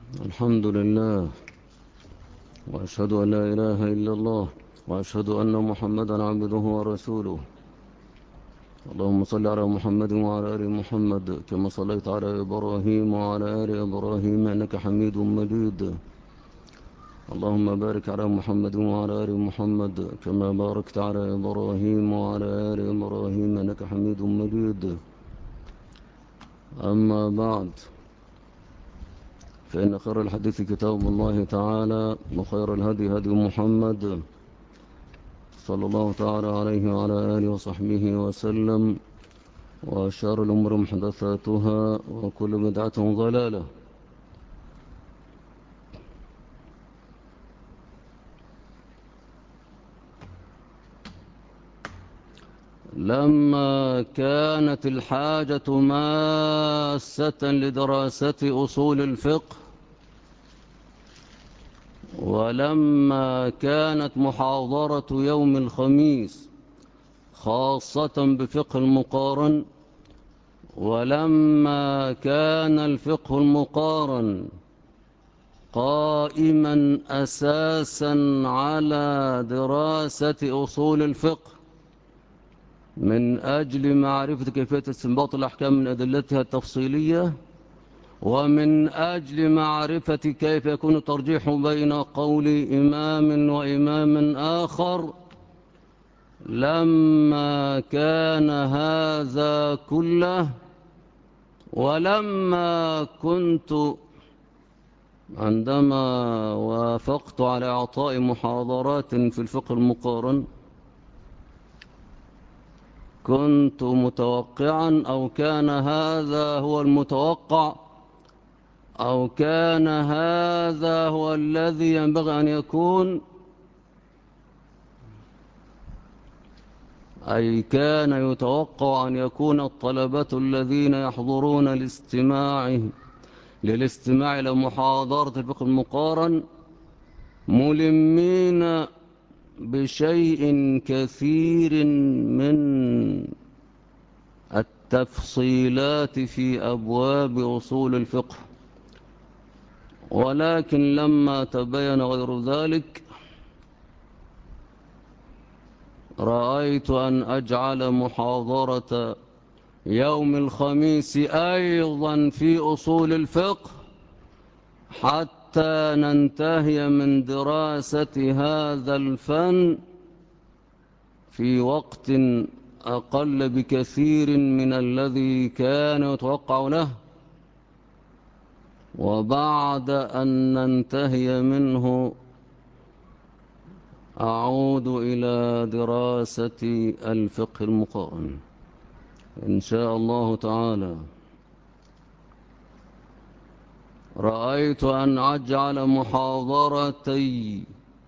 الحمد لله، وأشهد أن لا إله إلا الله، وأشهد أن محمدا عبده ورسوله. اللهم صل على محمد وعلى آل محمد كما صليت على إبراهيم وعلى آل إبراهيم إنك حميد مجيد. اللهم بارك على محمد وعلى آل محمد كما باركت على إبراهيم وعلى آل إبراهيم إنك حميد مجيد. أما بعد، فإن خير الحديث كتاب الله تعالى، وخير الهدي هدي محمد صلى الله تعالى عليه وعلى آله وصحبه وسلم، وشر الأمور محدثاتها، وكل بدعة ضلالة. لما كانت الحاجة ماسة لدراسة أصول الفقه، ولما كانت محاضرة يوم الخميس خاصة بفقه المقارن، ولما كان الفقه المقارن قائما أساسا على دراسة أصول الفقه من أجل معرفة كيفية استنباط الأحكام من أدلتها التفصيلية، ومن أجل معرفة كيف يكون الترجيح بين قول إمام وإمام آخر، لما كان هذا كله، ولما كنت عندما وافقت على إعطاء محاضرات في الفقه المقارن، كنت متوقعا، أو كان هذا هو المتوقع، أو كان هذا هو الذي ينبغي أن يكون، أي كان يتوقع أن يكون الطلبة الذين يحضرون للاستماع إلى محاضرة الفقه المقارن ملمين بشيء كثير من التفصيلات في أبواب أصول الفقه. ولكن لما تبين غير ذلك، رأيت أن أجعل محاضرة يوم الخميس أيضا في أصول الفقه حتى ننتهي من دراسة هذا الفن في وقت أقل بكثير من الذي كان يتوقع له، وبعد أن ننتهي منه أعود إلى دراسة الفقه المقارن إن شاء الله تعالى. رأيت أن أجعل محاضرتي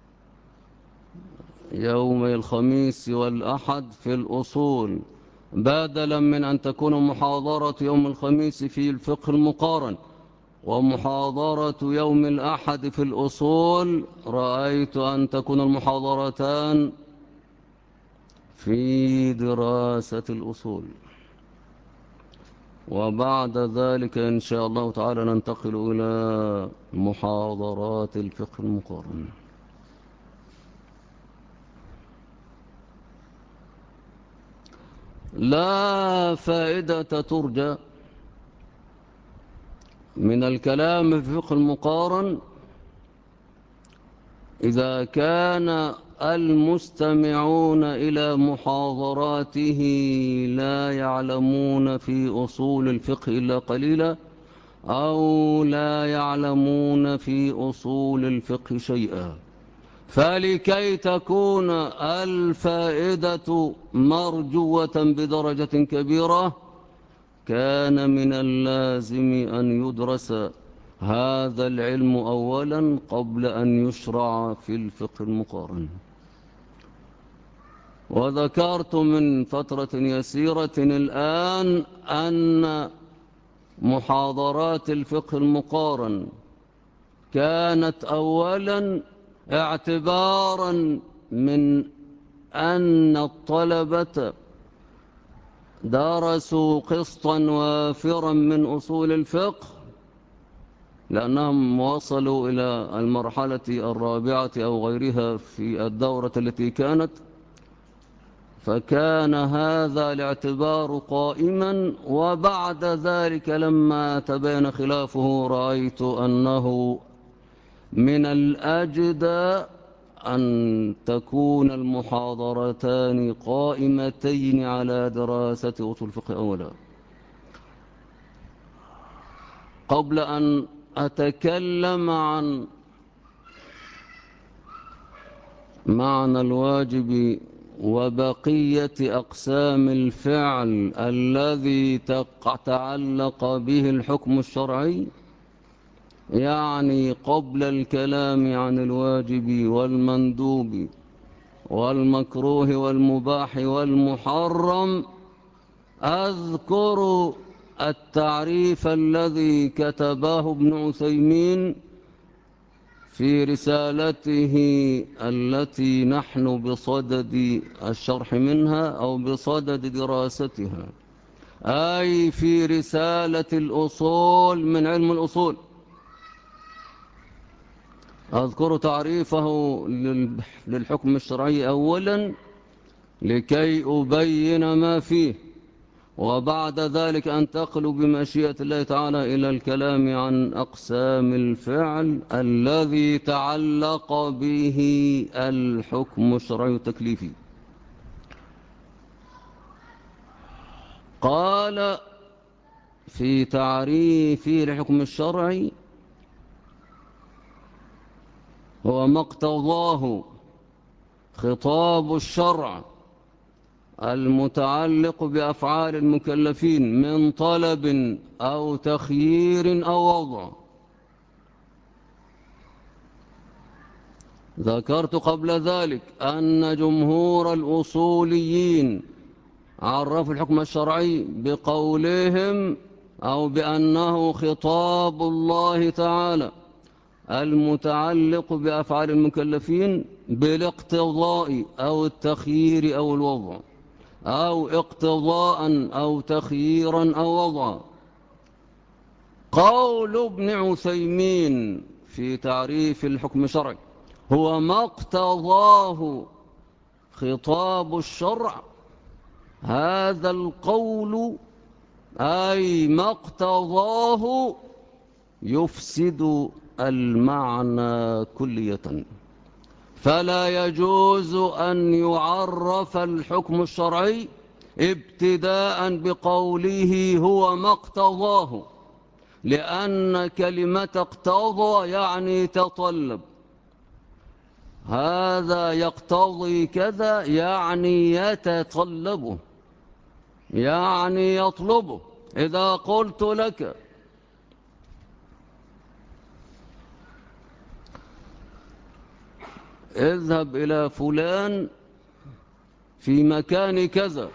يومي الخميس والأحد في الأصول، بدلا من أن تكون محاضرة يوم الخميس في الفقه المقارن ومحاضرة يوم الأحد في الأصول، رأيت أن تكون المحاضرتان في دراسة الأصول. وبعد ذلك إن شاء الله تعالى ننتقل إلى محاضرات الفقه المقارن. لا فائدة ترجى من الكلام في الفقه المقارن إذا كان المستمعون إلى محاضراته لا يعلمون في أصول الفقه إلا قليلا، أو لا يعلمون في أصول الفقه شيئا. فلكي تكون الفائدة مرجوة بدرجة كبيرة، كان من اللازم أن يدرس هذا العلم أولا قبل أن يشرع في الفقه المقارن. وذكرت من فترة يسيرة الآن أن محاضرات الفقه المقارن كانت أولا اعتبارا من أن الطلبة درسوا قسطا وافرا من أصول الفقه، لأنهم وصلوا إلى المرحلة الرابعة أو غيرها في الدورة التي كانت، فكان هذا الاعتبار قائما. وبعد ذلك لما تبين خلافه رأيت أنه من الأجدى أن تكون المحاضرتان قائمتين على دراسة أصول الفقه أولا، قبل أن أتكلم عن معنى الواجب وبقية أقسام الفعل الذي تعلق به الحكم الشرعي. يعني قبل الكلام عن الواجب والمندوب والمكروه والمباح والمحرم أذكر التعريف الذي كتبه ابن عثيمين في رسالته التي نحن بصدد الشرح منها أو بصدد دراستها، أي في رسالة الأصول من علم الأصول. أذكر تعريفه للحكم الشرعي أولا لكي أبين ما فيه، وبعد ذلك أنتقل بمشيئة الله تعالى إلى الكلام عن أقسام الفعل الذي تعلق به الحكم الشرعي التكليفي. قال في تعريف الحكم الشرعي: هو ما اقتضاه خطاب الشرع المتعلق بأفعال المكلفين من طلب أو تخيير أو وضع. ذكرت قبل ذلك أن جمهور الأصوليين عرفوا الحكم الشرعي بقولهم أو بأنه خطاب الله تعالى المتعلق بأفعال المكلفين بالاقتضاء أو التخيير أو الوضع، أو اقتضاء أو تخييرا أو وضعا. قول ابن عثيمين في تعريف الحكم الشرعي: هو ما اقتضاه خطاب الشرع. هذا القول أي ما اقتضاه يفسد المعنى كلية، فلا يجوز أن يعرف الحكم الشرعي ابتداء بقوله هو ما اقتضاه، لأن كلمة اقتضى يعني تطلب. هذا يقتضي كذا يعني يتطلبه، يعني يطلبه. إذا قلت لك اذهب إلى فلان في مكان كذا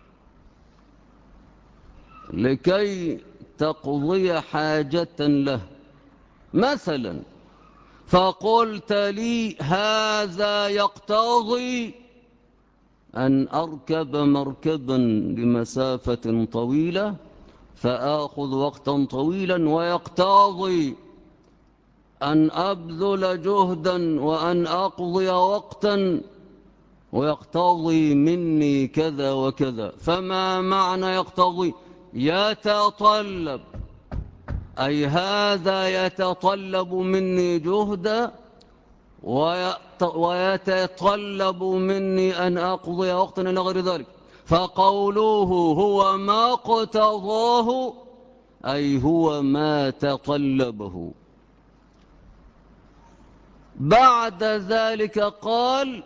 لكي تقضي حاجة له مثلا، فقلت لي هذا يقتضي أن أركب مركبا لمسافة طويلة فآخذ وقتا طويلا، ويقتضي أن أبذل جهدا وأن أقضي وقتا، ويقتضي مني كذا وكذا. فما معنى يقتضي؟ يتطلب، أي هذا يتطلب مني جهدا ويتطلب مني أن أقضي وقتا إلى غير ذلك. فقوله هو ما اقتضاه أي هو ما تطلبه. بعد ذلك قال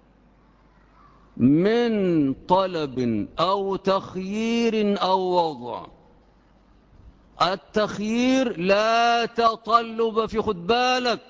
من طلب أو تخيير أو وضع. التخيير لا تطلب فيه، خد بالك،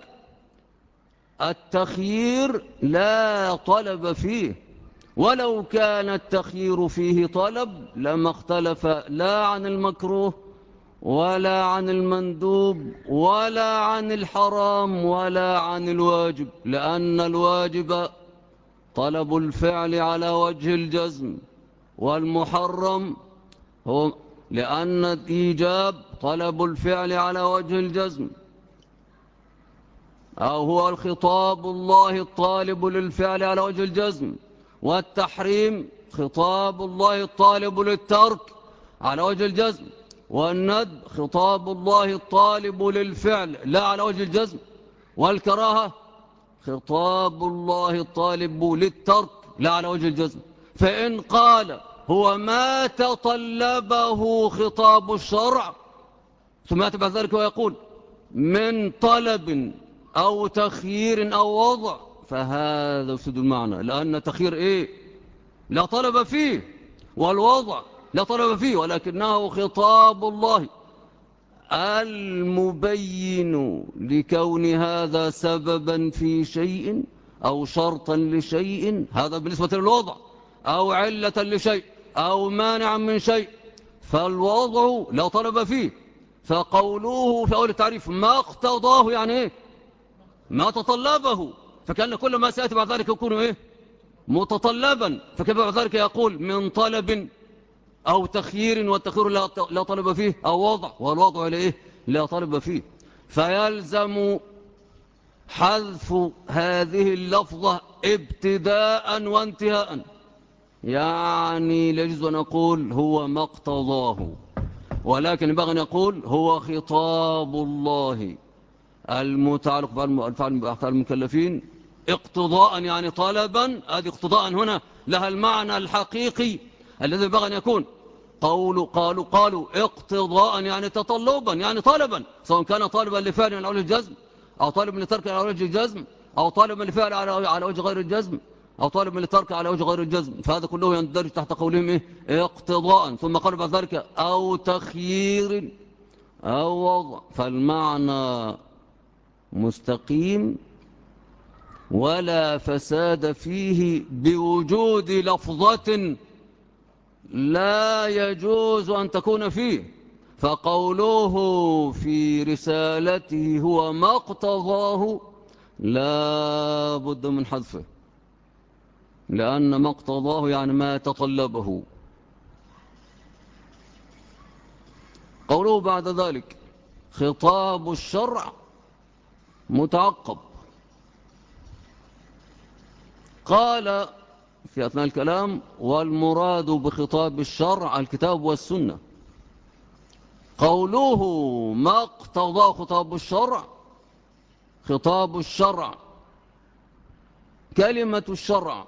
التخيير لا طلب فيه، ولو كان التخيير فيه طلب لما اختلف لا عن المكروه ولا عن المندوب ولا عن الحرام ولا عن الواجب، لأن الواجب طلب الفعل على وجه الجزم، والمحرم هو لأن الإيجاب طلب الفعل على وجه الجزم، أو هو الخطاب الله الطالب للفعل على وجه الجزم، والتحريم خطاب الله الطالب للترك على وجه الجزم، والندب خطاب الله الطالب للفعل لا على وجه الجزم، والكراهة خطاب الله الطالب للترك لا على وجه الجزم. فإن قال هو ما تطلبه خطاب الشرع ثم يتبع ذلك ويقول من طلب أو تخيير أو وضع، فهذا يفسد المعنى، لأن تخيير إيه؟ لا طلب فيه، والوضع لا طلب فيه، ولكنه خطاب الله المبين لكون هذا سببا في شيء أو شرطا لشيء، هذا بالنسبة للوضع، أو علة لشيء أو مانعا من شيء، فالوضع لا طلب فيه. فقوله في أول التعريف ما اقتضاه يعني إيه؟ ما تطلبه، فكأن كل ما سيأتي بعد ذلك يكون إيه؟ متطلبا. فكيف بعد ذلك يقول من طلب أو تخيير، والتخيير لا طلب فيه، أو وضع والوضع لإيه؟ لا طلب فيه. فيلزم حذف هذه اللفظة ابتداء وانتهاء، يعني لا يجوز أن نقول هو ما اقتضاه، ولكن ينبغي أن نقول هو خطاب الله المتعلق بأفعال المكلفين اقتضاء، يعني طلبا. هذه اقتضاء هنا لها المعنى الحقيقي الذي ينبغي أن يكون. قالوا اقتضاء يعني تطلبا، يعني طلبا، سواء كان طالبا لفعل على وجه الجزم، أو طالبا لترك على وجه الجزم، أو طالبا لفعل على وجه غير الجزم، أو طالبا لترك على وجه غير الجزم، فهذا كله يندرج تحت قولهم إيه؟ اقتضاء. ثم قالوا بعد ذلك أو تخيير أو وضع، فالمعنى مستقيم ولا فساد فيه بوجود لفظة لا يجوز أن تكون فيه. فقوله في رسالته هو ما اقتضاه لا بد من حذفه، لأن ما اقتضاه يعني ما تطلبه. قوله بعد ذلك خطاب الشرع متعقب، قال في أثناء الكلام والمراد بخطاب الشرع الكتاب والسنة. قوله ما اقتضى خطاب الشرع، خطاب الشرع كلمة الشرع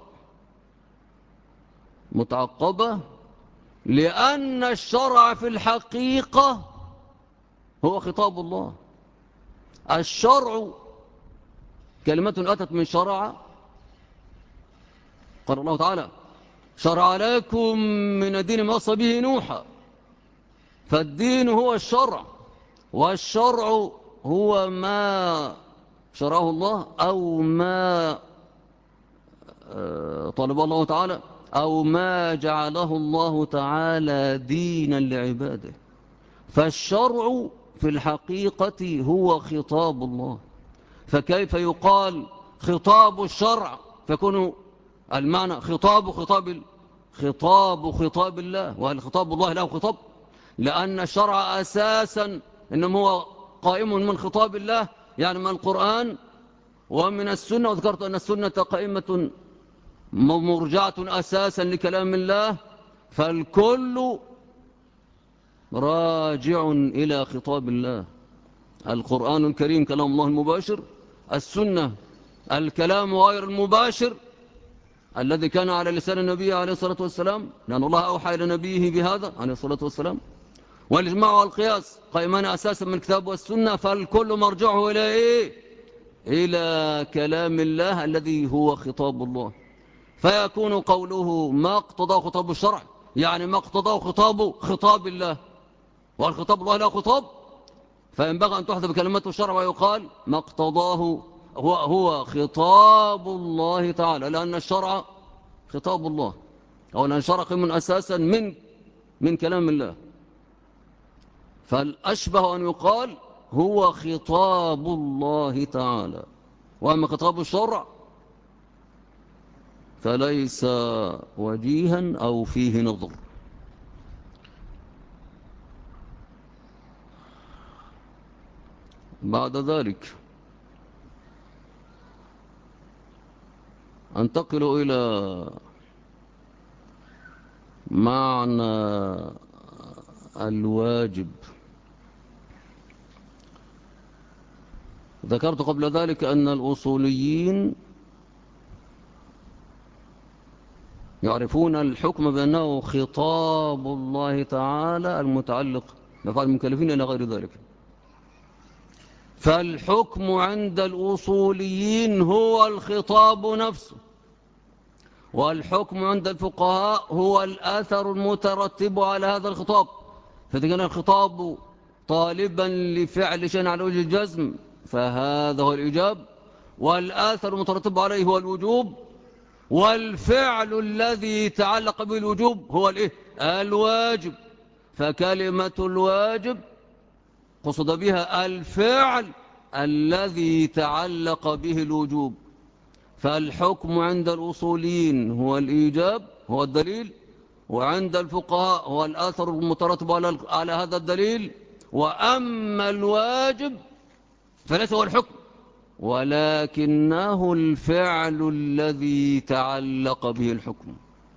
متعقبة، لأن الشرع في الحقيقة هو خطاب الله. الشرع كلمة أتت من شرع، قال الله تعالى شرع لكم من الدين ما وصى به نوحا، فالدين هو الشرع، والشرع هو ما شرعه الله أو ما طلبه الله تعالى أو ما جعله الله تعالى دينا لعباده. فالشرع في الحقيقة هو خطاب الله، فكيف يقال خطاب الشرع فيكون المعنى خطاب الله؟ وهل خطاب الله له خطاب؟ لأن الشرع أساسا إنما هو قائم من خطاب الله، يعني من القرآن ومن السنة. وذكرت أن السنة قائمة مرجعة أساسا لكلام الله، فالكل راجع إلى خطاب الله. القرآن الكريم كلام الله المباشر، السنة الكلام غير المباشر الذي كان على لسان النبي عليه الصلاة والسلام، لأن الله أوحى إلى نبيه بهذا عليه الصلاة والسلام. والإجماع والقياس قائمان أساسا من الكتاب والسنة، فالكل مرجعه إلى إيه؟ إلى كلام الله الذي هو خطاب الله. فيكون قوله ما اقتضاه خطاب الشرع يعني ما اقتضاه خطاب الله، والخطاب الله لا خطاب، فينبغي أن تحذف كلمة الشرع ويقال ما اقتضاه هو خطاب الله تعالى، لأن الشرع خطاب الله، أو لأن الشرع من أساسا من كلام الله. فالأشبه أن يقال هو خطاب الله تعالى، وأما خطاب الشرع فليس وجيها أو فيه نظر. بعد ذلك أنتقل إلى معنى الواجب. ذكرت قبل ذلك أن الأصوليين يعرفون الحكم بأنه خطاب الله تعالى المتعلق بأفعال المكلفين إلى غير ذلك. فالحكم عند الأصوليين هو الخطاب نفسه، والحكم عند الفقهاء هو الأثر المترتب على هذا الخطاب. فإذا كان الخطاب طالبا لفعل شيء على وجه الجزم فهذا هو الإيجاب، والآثر المترتب عليه هو الوجوب، والفعل الذي تعلق بالوجوب هو الواجب. فكلمة الواجب قصد بها الفعل الذي تعلق به الوجوب. فالحكم عند الأصوليين هو الإيجاب، هو الدليل، وعند الفقهاء هو الآثر المترتب على هذا الدليل. وأما الواجب فليس هو الحكم، ولكنه الفعل الذي تعلق به الحكم.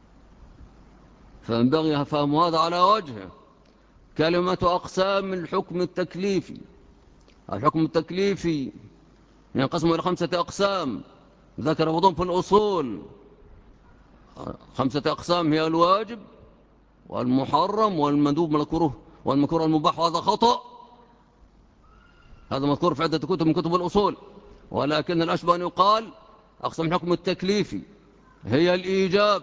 فينبغي فهم هذا على وجهه. كلمة أقسام الحكم التكليفي، الحكم التكليفي ينقسم إلى 5 أقسام ذكر بعضهم في الأصول. 5 أقسام هي الواجب والمحرم والمندوب والمكروه المباح. وهذا خطأ، هذا مذكور في عدة كتب من كتب الأصول، ولكن الأشبه أن يقال أقسام الحكم التكليفي هي الإيجاب،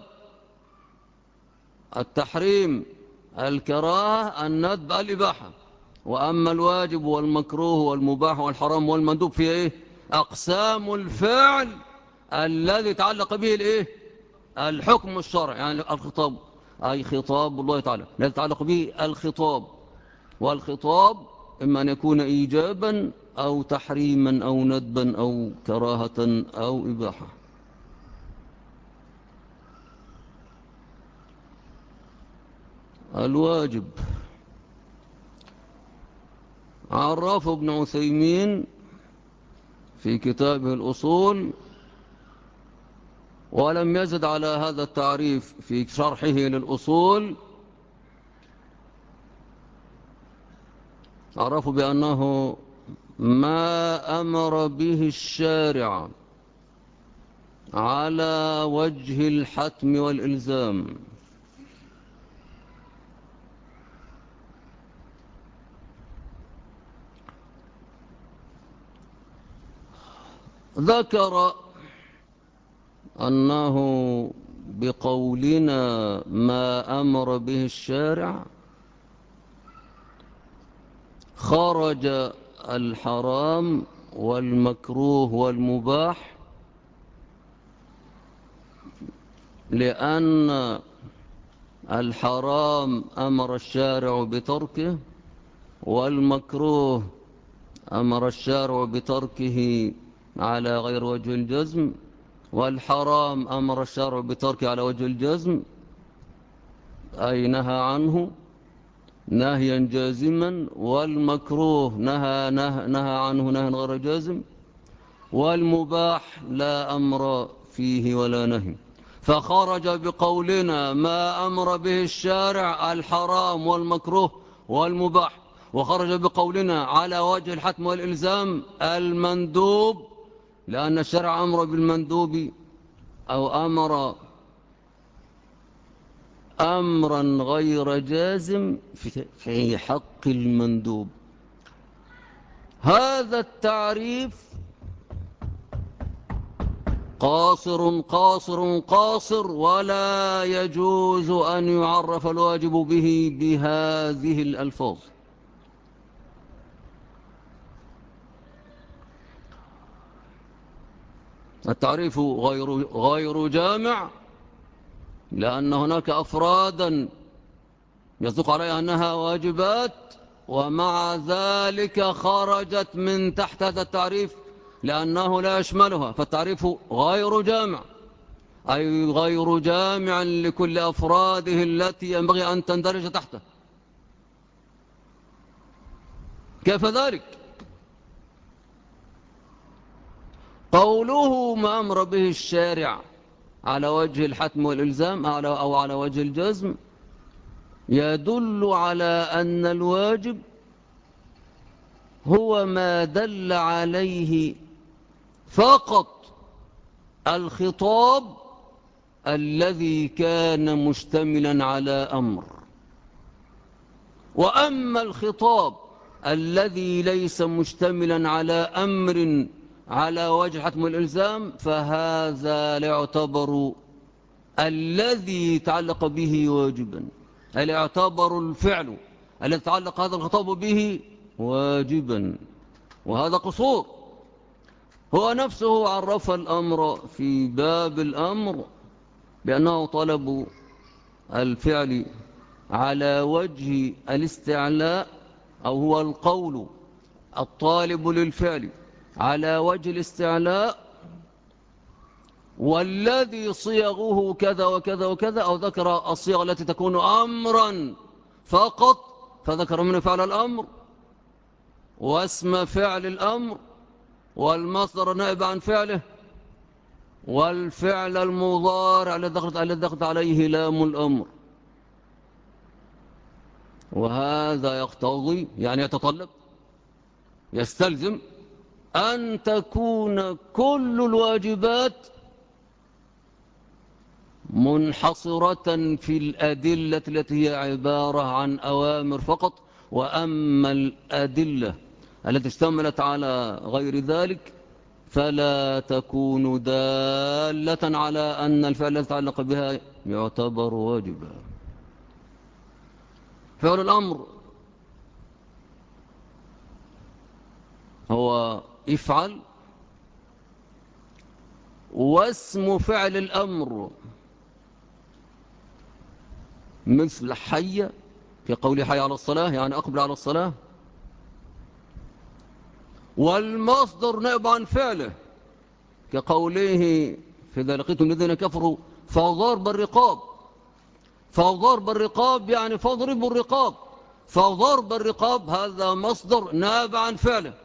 التحريم، الكراهة، الندب، الإباحة. وأما الواجب والمكروه والمباح والحرام والمندوب في أقسام الفعل الذي تعلق به الحكم الشرعي، يعني الخطاب، أي خطاب الله تعالى الذي يتعلق به الخطاب. والخطاب إما أن يكون إيجابا أو تحريما أو ندبا أو كراهة أو إباحة. الواجب عرف ابن عثيمين في كتابه الأصول، ولم يزد على هذا التعريف في شرحه للأصول. عرفوا بأنه ما أمر به الشارع على وجه الحتم والإلزام. ذكر أنه بقولنا ما أمر به الشارع خرج الحرام والمكروه والمباح، لأن الحرام أمر الشارع بتركه، والمكروه أمر الشارع بتركه على غير وجه الجزم، والحرام أمر الشارع بتركه على وجه الجزم أي نهى عنه نهيا جازما، والمكروه نهى عنه نهيا غير جازم، والمباح لا أمر فيه ولا نهي. فخرج بقولنا ما أمر به الشارع الحرام والمكروه والمباح، وخرج بقولنا على وجه الحتم والإلزام المندوب، لأن الشرع أمر بالمندوب أو أمر أمرا غير جازم في حق المندوب. هذا التعريف قاصر قاصر قاصر، ولا يجوز أن يعرف الواجب به بهذه الألفاظ. التعريف غير جامع، لأن هناك أفرادا يصدق عليها أنها واجبات، ومع ذلك خرجت من تحت هذا التعريف لأنه لا يشملها. فالتعريف غير جامع، أي غير جامع لكل أفراده التي ينبغي أن تندرج تحته. كيف ذلك؟ قوله ما أمر به الشارع على وجه الحتم والإلزام أو على وجه الجزم يدل على أن الواجب هو ما دل عليه فقط الخطاب الذي كان مشتملا على أمر. وأما الخطاب الذي ليس مشتملا على أمر على وجه الحتم والإلزام فهذا لا يعتبر الذي تعلق به واجبا، لا يعتبر الفعل الذي تعلق هذا الخطاب به واجبا، وهذا قصور. هو نفسه عرف الأمر في باب الأمر بأنه طلب الفعل على وجه الاستعلاء، أو هو القول الطالب للفعل على وجه الاستعلاء، والذي صيغه كذا وكذا وكذا، أو ذكر الصيغ التي تكون أمرا فقط فذكر منه فعل الأمر واسم فعل الأمر والمصدر نائب عن فعله والفعل المضارع الذي دخلت عليه لام الأمر. وهذا يقتضي يعني يتطلب يستلزم أن تكون كل الواجبات منحصرة في الأدلة التي هي عبارة عن أوامر فقط. وأما الأدلة التي اشتملت على غير ذلك فلا تكون دالة على أن الفعل الذي يتعلق بها يعتبر واجبا. فعل الأمر هو افعل، واسم فعل الأمر مثل حي كقول حي على الصلاة يعني أقبل على الصلاة، والمصدر نائب عن فعله كقوله فإذا لقيتم الذين كفروا فضرب الرقاب. فضرب الرقاب يعني فاضربوا الرقاب، فضرب الرقاب هذا مصدر نائب عن فعله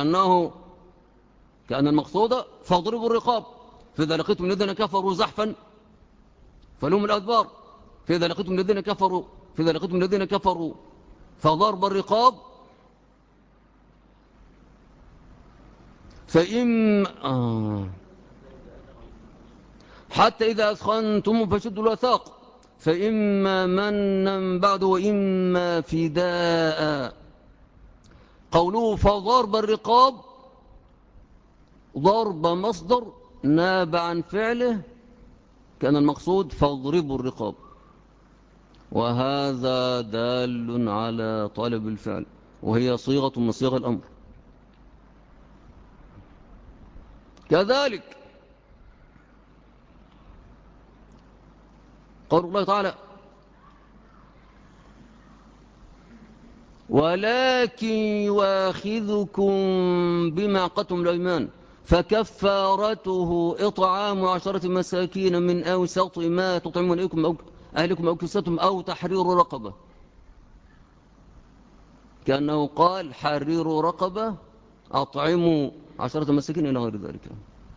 كأن المقصود فاضربوا الرقاب. فإذا لقيتم الذين كفروا زحفا فلهم الأدبار. فإذا لقيتم الذين كفروا فضرب الرقاب حتى إذا أثخنتم فشدوا الوثاق فإما منا بعد وإما فداء. قوله فضرب الرقاب ضرب مصدر ناب عن فعله كان المقصود فاضربوا الرقاب، وهذا دال على طلب الفعل وهي صيغة من صيغ الأمر. كذلك قول الله تعالى ولكن يواخذكم بما عقدتم الأيمان فكفارته إطعام 10 مساكين من أوسط ما تطعمون أهلكم أو كسوتهم أو تحرير رقبة، كأنه قال حرروا رقبة أطعموا 10 مساكين إلى غير ذلك.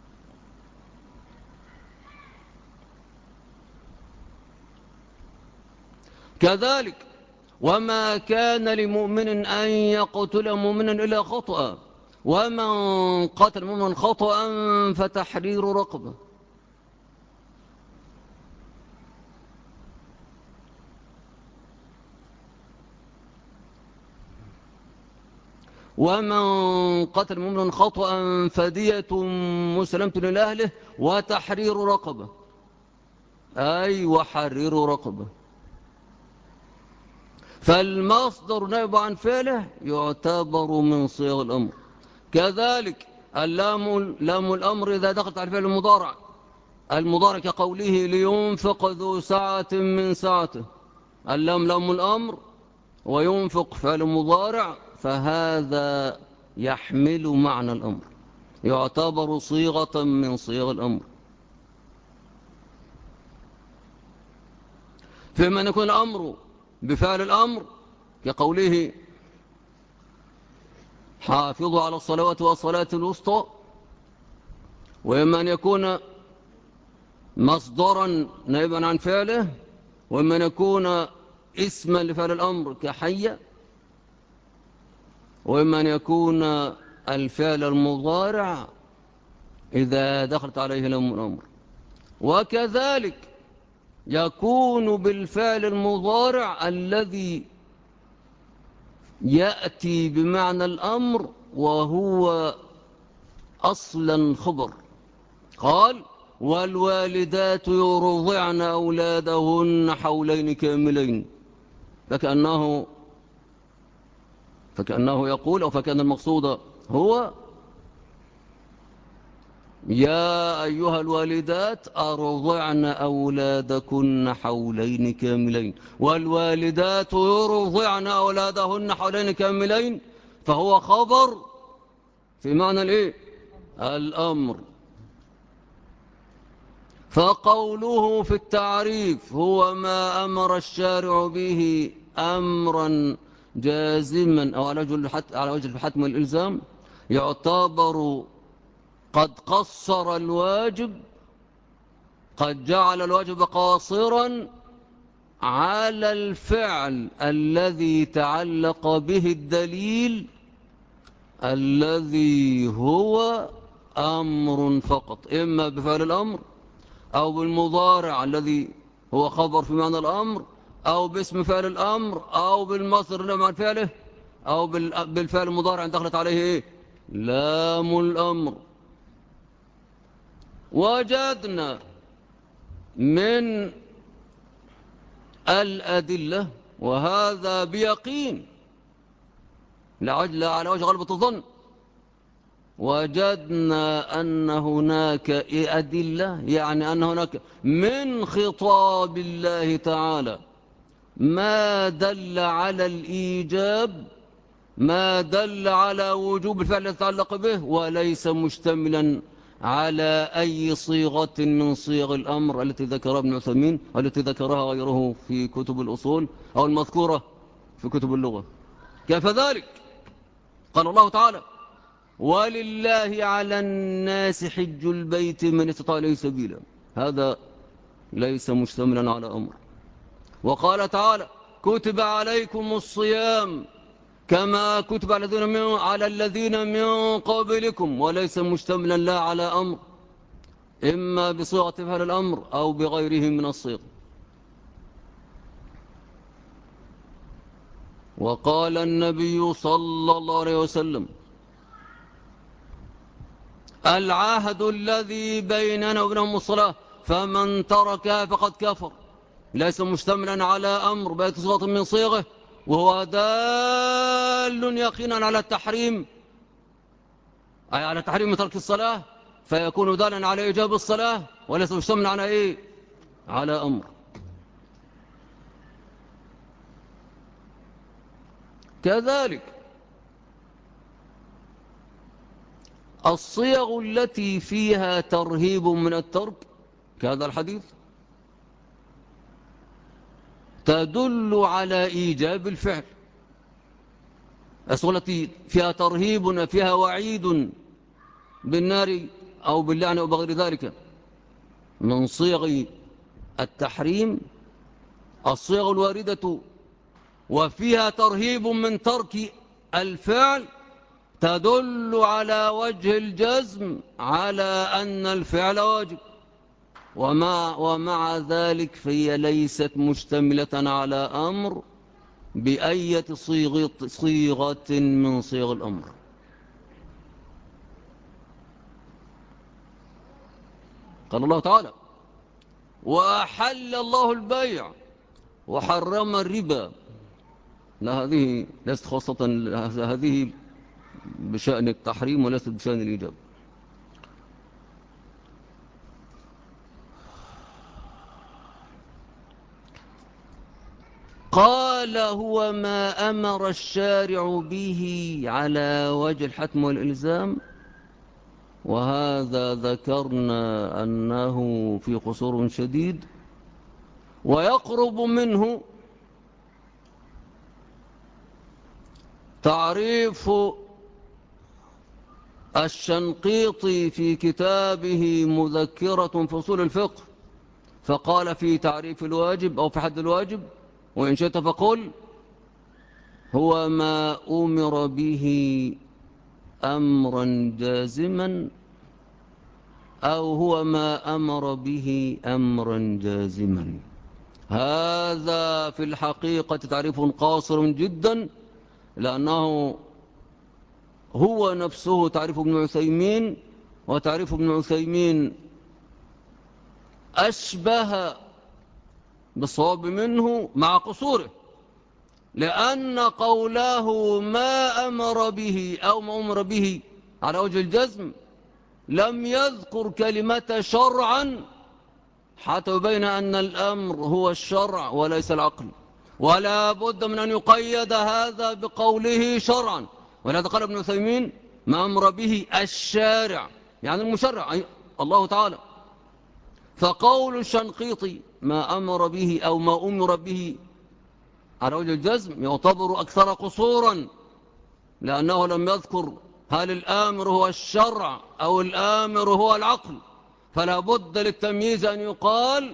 كذلك وما كان لمؤمن أن يقتل مؤمنا إلا خطأ ومن قتل مؤمنا خطأ فتحرير رقبة. ومن قتل مؤمنا خطأ فدية مسلمة لأهله وتحرير رقبة أي وحرر رقبة. فالمصدر نائب عن فعله يعتبر من صيغ الأمر. كذلك لام الأمر إذا دخلت على فعل المضارع كقوله لينفق ذو سعة من سعته، اللام لام الأمر وينفق فعل مضارع فهذا يحمل معنى الأمر يعتبر صيغة من صيغ الأمر. فيما يكون الأمر بفعل الأمر كقوله حافظوا على الصلوات والصلاة الوسطى، وإما أن يكون مصدرا نائبا عن فعله، وإما أن يكون اسما لفعل الأمر كحي، وإما أن يكون الفعل المضارع إذا دخلت عليه لام الأمر. وكذلك يكون بالفعل المضارع الذي يأتي بمعنى الأمر وهو أصلا خبر. قال والوالدات يرضعن أولادهن حولين كاملين، فكأنه يقول، أو فكأن المقصود هو يا أيها الوالدات أرضعن أولادكن حولين كاملين. والوالدات يرضعن أولادهن حولين كاملين، فهو خبر في معنى الإيه؟ الأمر. فقوله في التعريف هو ما أمر الشارع به أمرا جازما أو على وجه الحتم والإلزام، يعتبر قد قصر الواجب، قد جعل الواجب قاصرا على الفعل الذي تعلق به الدليل الذي هو أمر فقط، إما بفعل الأمر أو بالمضارع الذي هو خبر في معنى الأمر، أو باسم فعل الأمر، أو بالمصدر اللي مع فعله، أو بالفعل المضارع دخلت عليه إيه؟ لام الأمر. وجدنا من الأدلة، وهذا بيقين لا على وجه غلبة الظن، وجدنا أن هناك أدلة، يعني أن هناك من خطاب الله تعالى ما دل على الإيجاب، ما دل على وجوب الفعل يتعلق به، وليس مشتملا على أي صيغة من صيغ الأمر التي ذكرها ابن عثيمين، والتي ذكرها غيره في كتب الأصول أو المذكورة في كتب اللغة. كيف ذلك؟ قال الله تعالى ولله على الناس حج البيت من استطاع إليه سبيلا، هذا ليس مشتملا على أمر. وقال تعالى كتب عليكم الصيام كما كتب على الذين من قبلكم، وليس مشتملا لا على أمر إما بصيغة فعل الأمر أو بغيره من الصيغ. وقال النبي صلى الله عليه وسلم العهد الذي بيننا وبينهم الصلاة فمن تركها فقد كفر، ليس مشتملا على أمر بأي صيغة من صيغه، وهو دال يقينا على التحريم، أي على تحريم ترك الصلاة، فيكون دالا على إيجاب الصلاة، وليس مشتملا على إيه؟ على أمر. كذلك الصيغ التي فيها ترهيب من الترك كهذا الحديث تدل على إيجاب الفعل. الصيغ التي فيها ترهيب وفيها وعيد بالنار أو باللعنة أو بغير ذلك من صيغ التحريم، الصيغ الواردة وفيها ترهيب من ترك الفعل تدل على وجه الجزم على أن الفعل واجب، ومع ذلك فهي ليست مشتملة على أمر بأية صيغة من صيغ الأمر. قال الله تعالى وأحل الله البيع وحرم الربا. لا، هذه ليست خاصة، هذه بشأن التحريم وليست بشأن الإيجاب. قال هو ما أمر الشارع به على وجه الحتم والإلزام، وهذا ذكرنا أنه في قصور شديد، ويقرب منه تعريف الشنقيطي في كتابه مذكرة في أصول الفقه فقال في تعريف الواجب أو في حد الواجب: وإن شئت فقل هو ما أمر به أمرا جازما، أو هو ما أمر به أمرا جازما. هذا في الحقيقة تعريف قاصر جدا، لأنه هو نفسه تعريف ابن عثيمين، وتعريف ابن عثيمين أشبه بالصواب منه مع قصوره، لأن قوله ما أمر به أو ما أمر به على وجه الجزم لم يذكر كلمة شرعا حتى يبين أن الأمر هو الشرع وليس العقل، ولا بد من أن يقيد هذا بقوله شرعا. ولهذا قال ابن عثيمين ما أمر به الشارع، يعني المشرع أي الله تعالى. فقول الشنقيطي ما أمر به أو ما أمر به على وجه الجزم يعتبر أكثر قصورا، لأنه لم يذكر هل الآمر هو الشرع أو الآمر هو العقل، فلا بد للتمييز أن يقال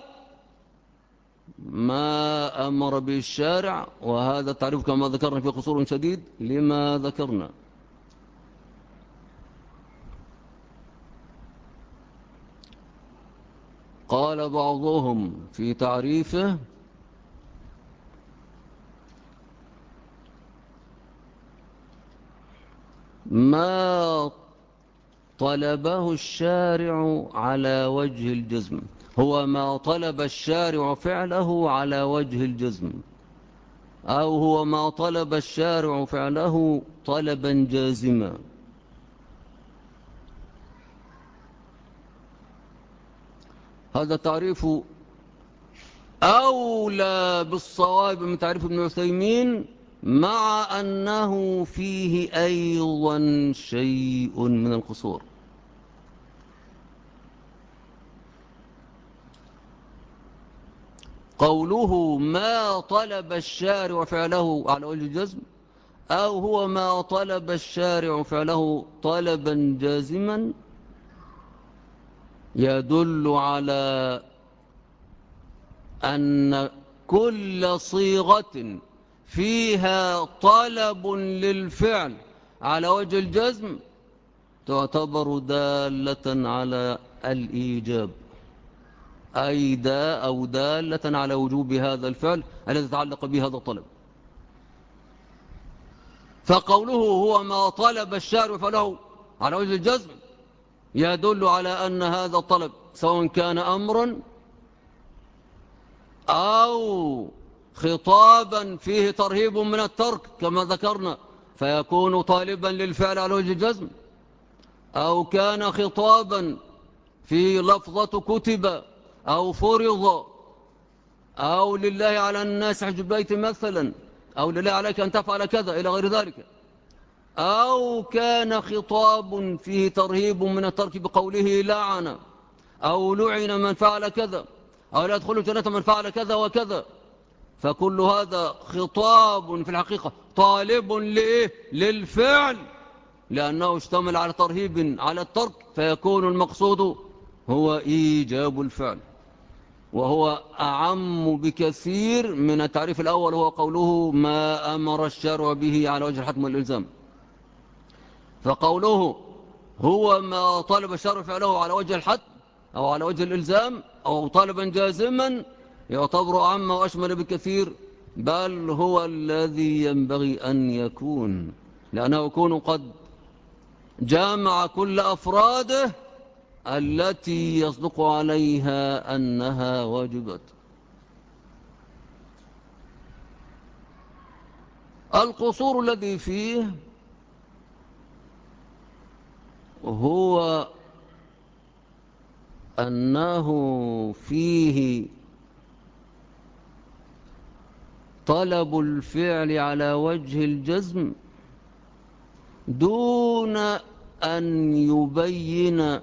ما أمر به الشارع، وهذا التعريف كما ذكرنا في قصور شديد لما ذكرنا. قال بعضهم في تعريفه ما طلبه الشارع على وجه الجزم، هو ما طلب الشارع فعله على وجه الجزم، أو هو ما طلب الشارع فعله طلبا جازما. هذا تعريف أولى بالصواب من تعريف ابن عثيمين، مع أنه فيه أيضا شيء من القصور. قوله ما طلب الشارع فعله على وجه الجزم، أو هو ما طلب الشارع فعله طلبا جازما، يدل على أن كل صيغة فيها طلب للفعل على وجه الجزم تعتبر دالة على الإيجاب، أي أو دالة على وجوب هذا الفعل الذي يتعلق به هذا الطلب. فقوله هو ما طلب الشارع فله على وجه الجزم يدل على أن هذا الطلب سواء كان أمرا أو خطابا فيه ترهيب من الترك كما ذكرنا فيكون طالبا للفعل على وجه الجزم، أو كان خطابا في لفظة كتب أو فرض، أو لله على الناس حج البيت مثلا، أو لله عليك أن تفعل كذا إلى غير ذلك، أو كان خطاب فيه ترهيب من الترك بقوله لعن أو لعن من فعل كذا، أو لا يدخل الجنة من فعل كذا وكذا، فكل هذا خطاب في الحقيقة طالب للفعل، لأنه اشتمل على ترهيب على الترك، فيكون المقصود هو إيجاب الفعل، وهو أعم بكثير من التعريف الأول، هو قوله ما أمر الشارع به على وجه الحتم والإلزام. فقوله هو ما طلب الشارع فعله على وجه الحتم أو على وجه الإلزام أو طالبا جازما يعتبر أعم وأشمل بكثير، بل هو الذي ينبغي أن يكون، لأنه يكون قد جامع كل أفراده التي يصدق عليها أنها واجبات. القصور الذي فيه هو أنه فيه طلب الفعل على وجه الجزم دون أن يبين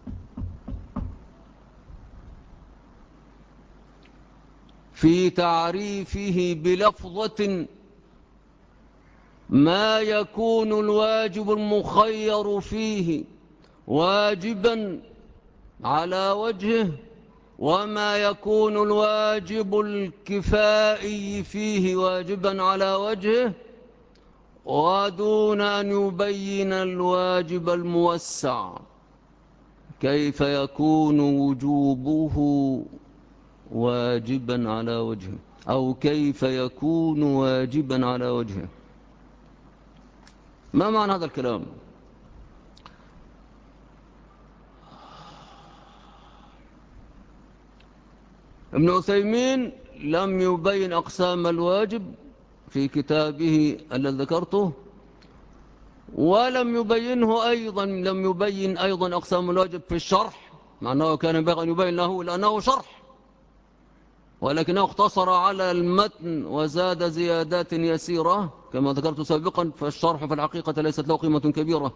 في تعريفه بلفظة ما يكون الواجب المخير فيه واجبا على وجهه، وما يكون الواجب الكفائي فيه واجبا على وجهه، ودون أن يبين الواجب الموسع كيف يكون وجوبه واجبا على وجهه، أو كيف يكون واجبا على وجهه. ما معنى هذا الكلام؟ ابن عثيمين لم يبين أقسام الواجب في كتابه الذي ذكرته، ولم يبين أيضا أقسام الواجب في الشرح، مع أنه كان ينبغي أن يبين له لأنه شرح، ولكنه اقتصر على المتن وزاد زيادات يسيرة كما ذكرت سابقا. فالشرح في الحقيقة ليست له قيمة كبيرة،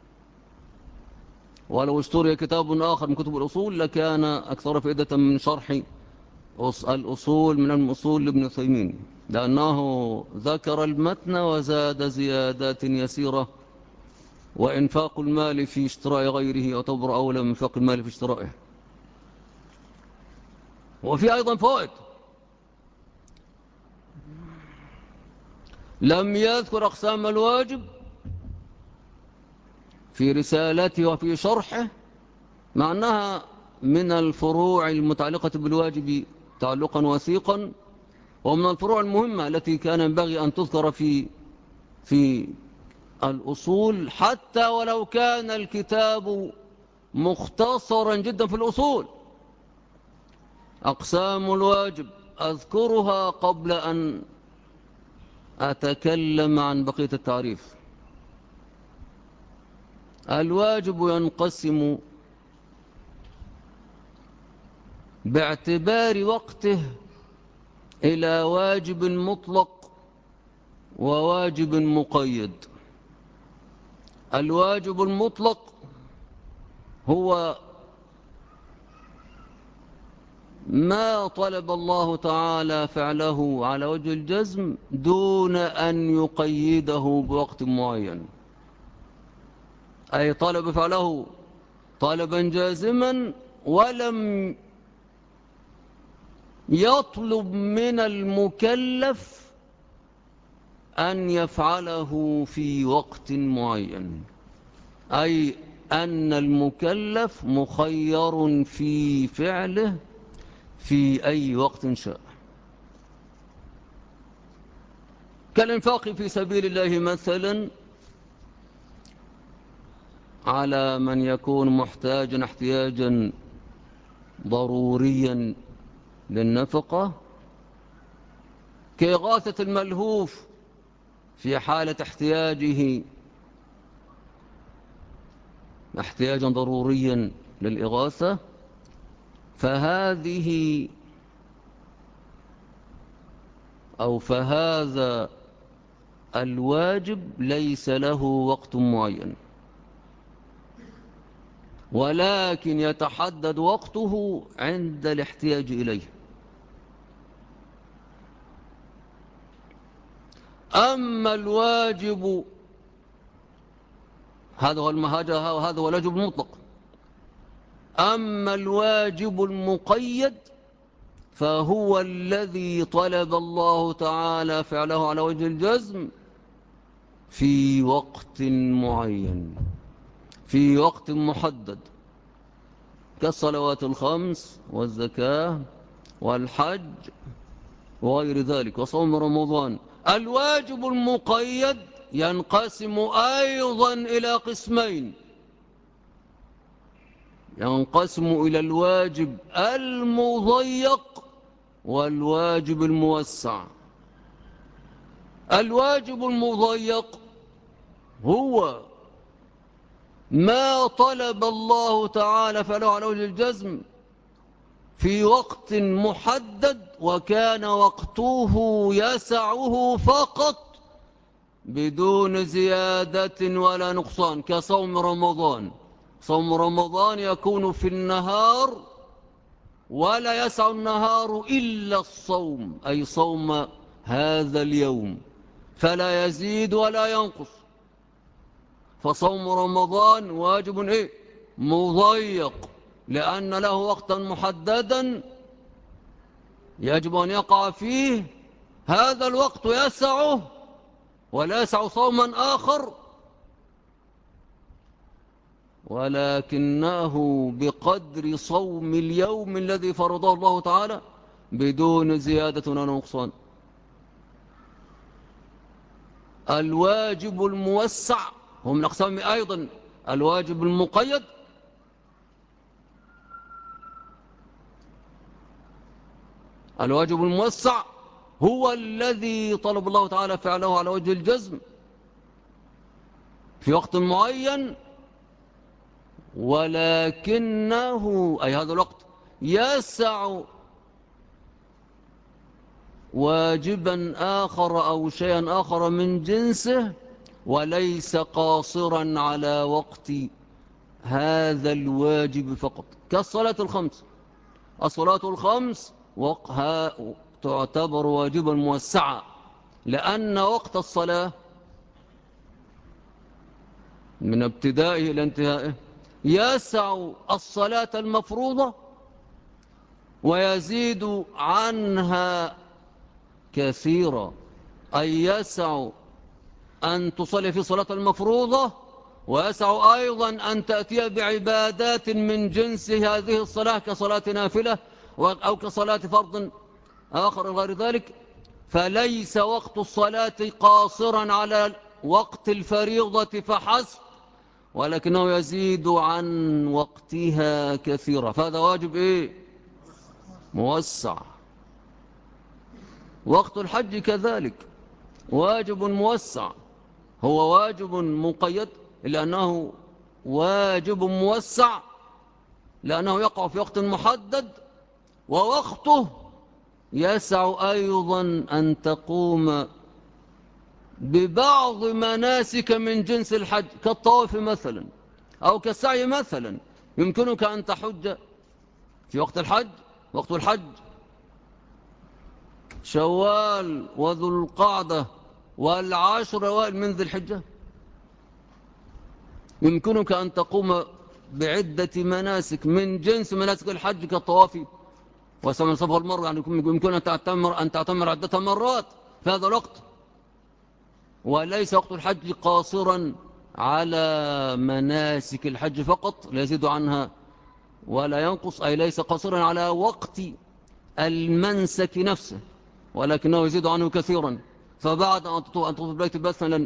ولو اشتري كتاب آخر من كتب الأصول لكان أكثر فائدة من شرح الأصول من الأصول لابن عثيمين، لأنه ذكر المتن وزاد زيادات يسيرة. وإنفاق المال في اشتراء غيره يعتبر أولى من إنفاق المال في اشترائه. وفي أيضا فوائد. لم يذكر أقسام الواجب في رسالته وفي شرحه، مع أنها من الفروع المتعلقة بالواجب تعلقا وثيقا، ومن الفروع المهمة التي كان ينبغي أن تذكر في الأصول، حتى ولو كان الكتاب مختصرا جدا في الأصول. أقسام الواجب أذكرها قبل أن أتكلم عن بقية التعريف. الواجب ينقسم باعتبار وقته إلى واجب مطلق وواجب مقيد. الواجب المطلق هو ما طلب الله تعالى فعله على وجه الجزم دون أن يقيده بوقت معين، أي طلب فعله طلبا جازما ولم يطلب من المكلف أن يفعله في وقت معين، أي أن المكلف مخير في فعله في أي وقت شاء. كالإنفاق في سبيل الله مثلا على من يكون محتاجا احتياجا ضروريا للنفقة، كإغاثة الملهوف في حالة احتياجه احتياجا ضروريا للإغاثة. فهذا الواجب ليس له وقت معين، ولكن يتحدد وقته عند الاحتياج إليه. أما الواجب هذا هو الواجب المطلق. أما الواجب المقيد فهو الذي طلب الله تعالى فعله على وجه الجزم في وقت معين، في وقت محدد، كالصلوات الخمس والزكاة والحج وغير ذلك وصوم رمضان. الواجب المقيد ينقسم أيضا إلى قسمين، ينقسم إلى الواجب المضيق والواجب الموسع. الواجب المضيق هو ما طلب الله تعالى فعله على وجه الجزم في وقت محدد، وكان وقته يسعه فقط بدون زيادة ولا نقصان، كصوم رمضان. صوم رمضان يكون في النهار ولا يسع النهار إلا الصوم، أي صوم هذا اليوم، فلا يزيد ولا ينقص. فصوم رمضان واجب مضيق لأن له وقتا محددا يجب أن يقع فيه، هذا الوقت يسعه ولا يسع صوما آخر، ولكنه بقدر صوم اليوم الذي فرضه الله تعالى بدون زيادة ولا نقصان. الواجب الموسع هو من أقسام أيضا الواجب المقيد. الواجب الموسع هو الذي طلب الله تعالى فعله على وجه الجزم في وقت معين، ولكنه أي هذا الوقت يسع واجبا آخر أو شيئا آخر من جنسه، وليس قاصرا على وقت هذا الواجب فقط، كالصلاة الخمس. الصلاة الخمس تعتبر واجبا موسعا، لأن وقت الصلاة من ابتدائه إلى انتهائه يسع الصلاة المفروضة ويزيد عنها كثيرا، أي يسع أن تصلي في صلاة المفروضة، ويسع أيضا أن تأتي بعبادات من جنس هذه الصلاة كصلاة نافلة أو كصلاة فرض آخر غير ذلك. فليس وقت الصلاة قاصرا على وقت الفريضة فحسب، ولكنه يزيد عن وقتها كثيرا، فهذا واجب إيه؟ موسع. وقت الحج كذلك واجب موسع، هو واجب مقيد لأنه واجب موسع، لأنه يقع في وقت محدد، ووقته يسع أيضا أن تقوم ببعض مناسك من جنس الحج كالطواف مثلا أو كالسعي مثلا. يمكنك أن تحج في وقت الحج، وقت الحج شوال وذو القعدة والعشر أوائل من ذي الحجة، يمكنك أن تقوم بعدة مناسك من جنس مناسك الحج كالطواف وسمع صفه المرة، يعني يمكن أن تعتمر عدة مرات في هذا الوقت. وليس وقت الحج قاصرا على مناسك الحج فقط لا يزيد عنها ولا ينقص، أي ليس قاصرا على وقت المنسك نفسه، ولكنه يزيد عنه كثيرا. فبعد أن تطوف البيت مثلا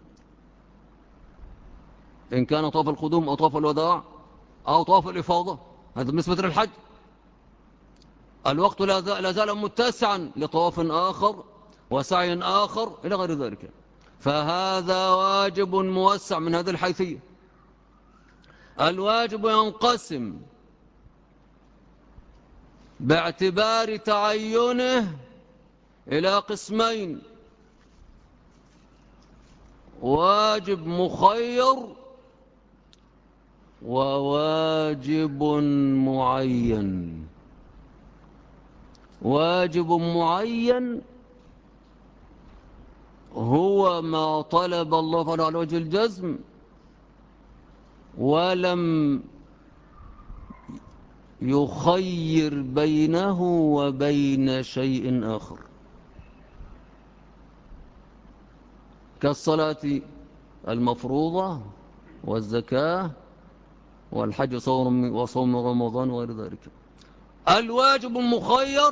إن كان طواف القدوم أو طواف الوداع أو طواف الإفاضة، هذا بالنسبة للحج، الوقت لا زال متسعا لطواف آخر وسعي آخر إلى غير ذلك. فهذا واجب موسع من هذه الحيثية. الواجب ينقسم باعتبار تعينه إلى قسمين: واجب مخير وواجب معين. واجب معين هو ما طلب الله تعالى على وجه الجزم ولم يخير بينه وبين شيء آخر، كالصلاة المفروضة والزكاة والحج وصوم رمضان وغير ذلك. الواجب المخير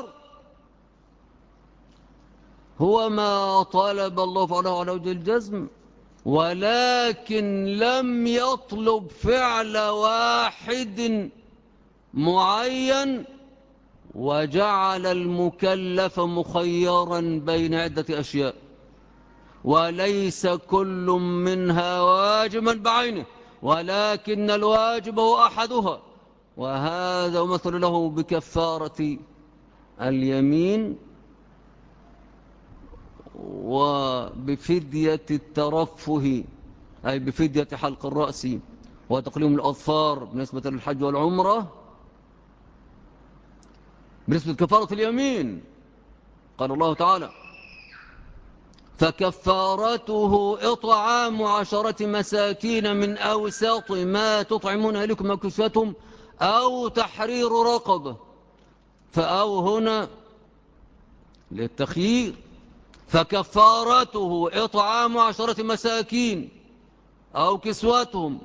هو ما طلب الله تعالى على وجه الجزم ولكن لم يطلب فعل واحد معين، وجعل المكلف مخيرا بين عدة أشياء، وليس كل منها واجبا بعينه، ولكن الواجب هو أحدها. وهذا مثل له بكفارة اليمين وبفدية الترفه، أي بفدية حلق الرأس وتقليم الأظفار بالنسبة للحج والعمرة. بالنسبة لكفارة اليمين قال الله تعالى: فكفارته إطعام 10 مساكين من أوسط ما تطعمون أهلكم أو كسوتهم أو تحرير رقبة. فأو هنا للتخيير. فكفارته إطعام 10 مساكين أو كسوتهم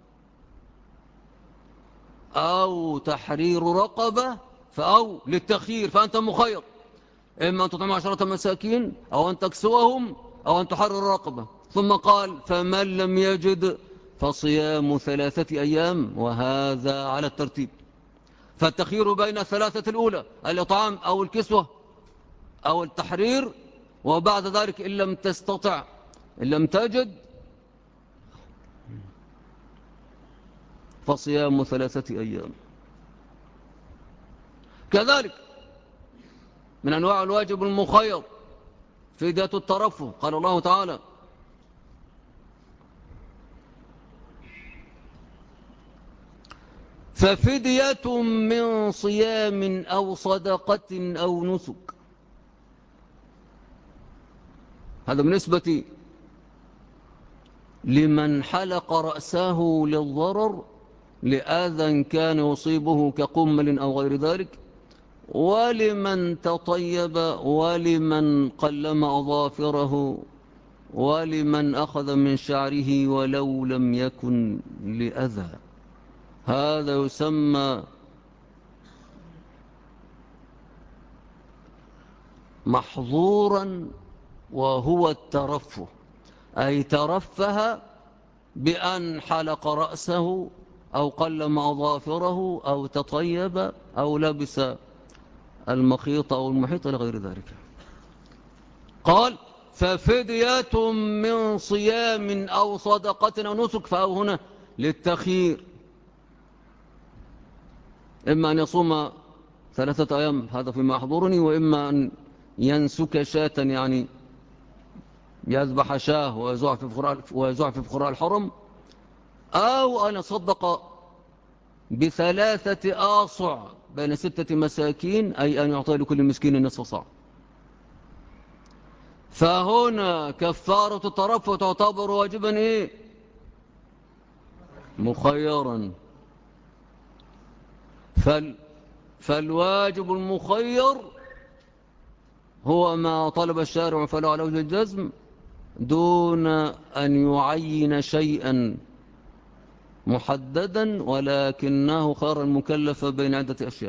أو تحرير رقبة. فأو للتخيير، فأنت مخير، إما أن تطعم 10 مساكين أو أن تكسوهم أو أن تحرر رقبة. ثم قال فمن لم يجد فصيام 3 أيام، وهذا على الترتيب. فالتخيير بين الثلاثة الأولى، الإطعام أو الكسوة أو التحرير، وبعد ذلك إن لم تستطع، إن لم تجد، فصيام 3 أيام. كذلك من أنواع الواجب المخير فدية الترفه. قال الله تعالى ففدية من صيام أو صدقة أو نسك. هذا بالنسبة لمن حلق رأسه للضرر، لأذى كان يصيبه كقمل أو غير ذلك، ولمن تطيب، ولمن قلم أظافره، ولمن أخذ من شعره ولو لم يكن لأذى. هذا يسمى محظورا، وهو الترفه، أي ترفه بأن حلق رأسه أو قلم أظافره أو تطيب أو لبس المخيط أو المحيط إلى غير ذلك. قال ففدية من صيام أو صدقة أو نسك. فأو هنا للتخيير، إما أن يصوم 3 أيام، هذا فيما يحضرني، وإما أن ينسك شاة، يعني يذبح شاه ويزع في فقراء الحرم، أو أن يصدق ب3 آصع بين 6 مساكين، أي أن يعطي لكل مسكين نصف صاع. فهنا كفارة الترفه تعتبر واجبا إيه؟ مخيرا. فالواجب المخير هو ما طلب الشارع فله على وجه الجزم، دون أن يعين شيئا محددا، ولكنه خير المكلف بين عدة أشياء.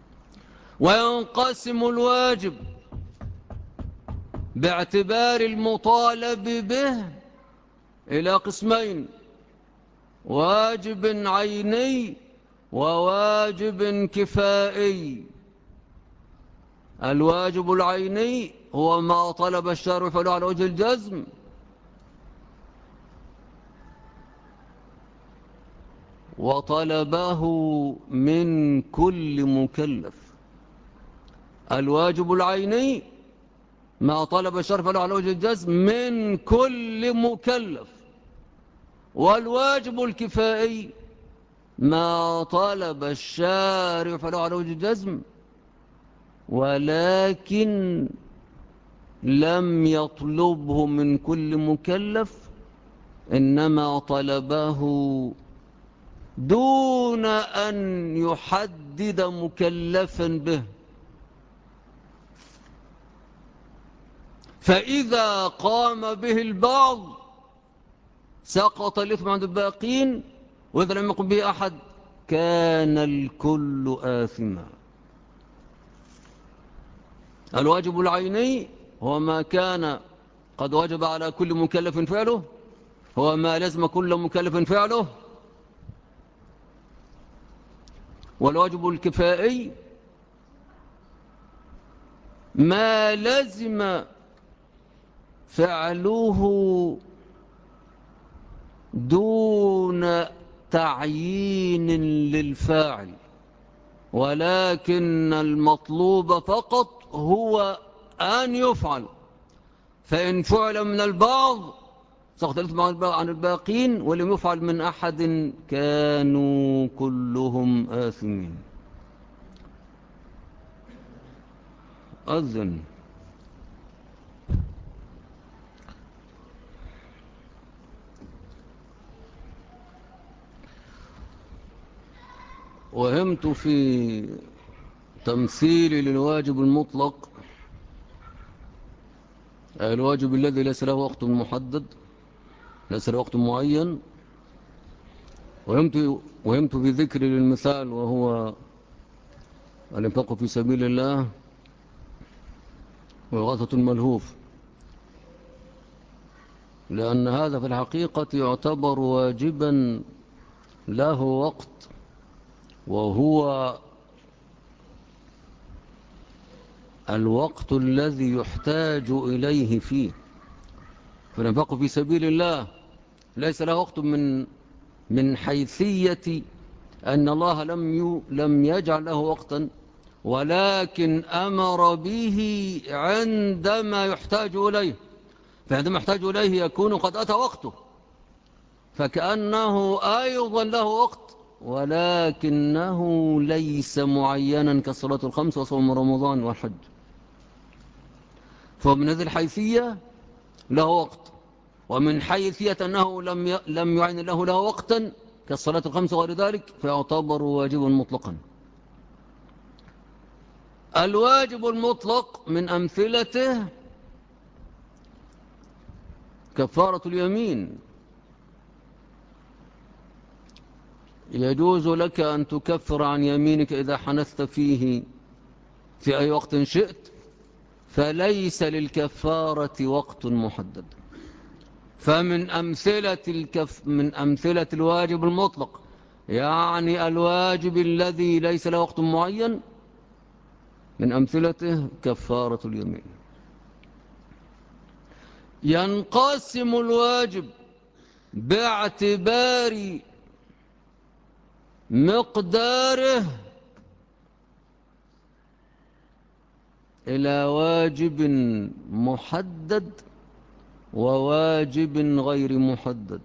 وينقسم الواجب باعتبار المطالب به إلى قسمين: واجب عيني وواجب كفائي. الواجب العيني هو ما طلب الشارع فله على وجه الجزم، وطلبه من كل مكلف. الواجب العيني ما طلب الشارع فله على وجه الجزم من كل مكلف. والواجب الكفائي ما طلب الشارع فله على وجه الجزم ولكن لم يطلبه من كل مكلف، إنما طلبه دون أن يحدد مكلفا به. فإذا قام به البعض سقط الإثم عند الباقين، وإذا لم يقم به أحد كان الكل آثما. الواجب العيني هو ما كان قد وجب على كل مكلف فعله، هو ما لزم كل مكلف فعله. والواجب الكفائي ما لزم فعله دون تعيين للفاعل، ولكن المطلوب فقط هو أن يفعل. فإن فعل من البعض سقط الإثم عن الباقين، ولم يفعل من أحد كانوا كلهم آثمين. أذن. وهمت في تمثيلي للواجب المطلق، الواجب الذي ليس له وقت محدد، ليس له وقت معين. وهمت بذكر للمثال وهو الإنفاق في سبيل الله وإغاثة الملهوف، لأن هذا في الحقيقة يعتبر واجبا له وقت، وهو الوقت الذي يحتاج إليه فيه. فالإنفاق في سبيل الله ليس له وقت من حيثية أن الله لم يجعل له وقتا، ولكن أمر به عندما يحتاج إليه، فعندما يحتاج إليه يكون قد أتى وقته، فكأنه أيضا له وقت، ولكنه ليس معينا كالصلاة الخمس وصوم رمضان والحج. فمن هذه الحيثية له وقت، ومن حيثية أنه لم يعين له وقتا كالصلاة الخمس وغير ذلك، فيعتبر واجبا مطلقا. الواجب المطلق من أمثلته كفارة اليمين. يجوز لك أن تكفر عن يمينك إذا حنثت فيه في أي وقت شئت، فليس للكفارة وقت محدد. فمن من أمثلة الواجب المطلق، يعني الواجب الذي ليس له وقت معين، من أمثلته كفارة اليمين. ينقسم الواجب باعتبار مقداره إلى واجب محدد وواجب غير محدد.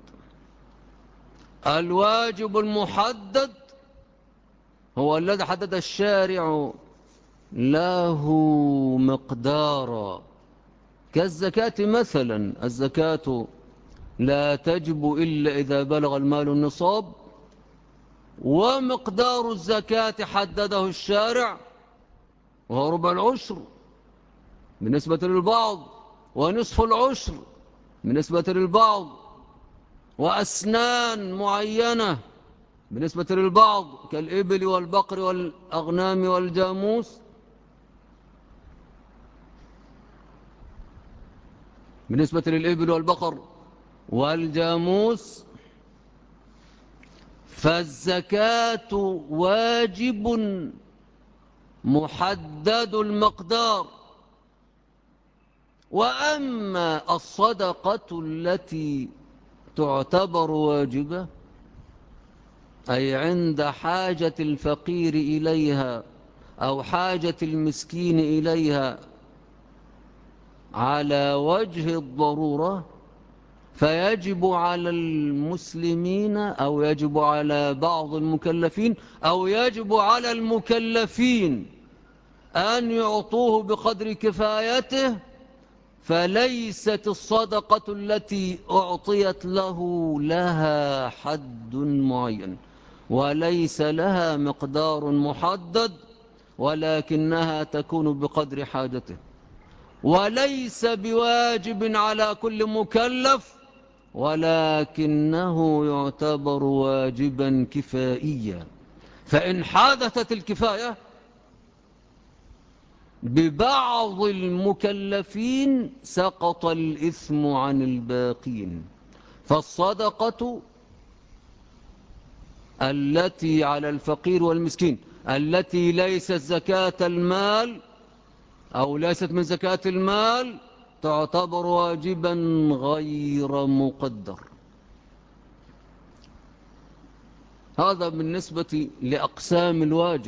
الواجب المحدد هو الذي حدد الشارع له مقدارا، كالزكاة مثلا. الزكاة لا تجب إلا إذا بلغ المال النصاب، ومقدار الزكاة حدده الشارع وهو ربع العشر بالنسبة للبعض، ونصف العشر بالنسبة للبعض، وأسنان معينة بالنسبة للبعض كالإبل والبقر والأغنام والجاموس. بالنسبة للإبل والبقر والجاموس فالزكاة واجب محدد المقدار. وأما الصدقة التي تعتبر واجبة، أي عند حاجة الفقير إليها أو حاجة المسكين إليها على وجه الضرورة، فيجب على المسلمين أو يجب على بعض المكلفين أو يجب على المكلفين أن يعطوه بقدر كفايته. فليست الصدقة التي أعطيت له لها حد معين، وليس لها مقدار محدد، ولكنها تكون بقدر حاجته، وليس بواجب على كل مكلف، ولكنه يعتبر واجبا كفائيا. فإن حدثت الكفاية ببعض المكلفين سقط الإثم عن الباقين. فالصدقة التي على الفقير والمسكين التي ليست زكاة المال أو ليست من زكاة المال تعتبر واجبا غير مقدر. هذا بالنسبة لأقسام الواجب.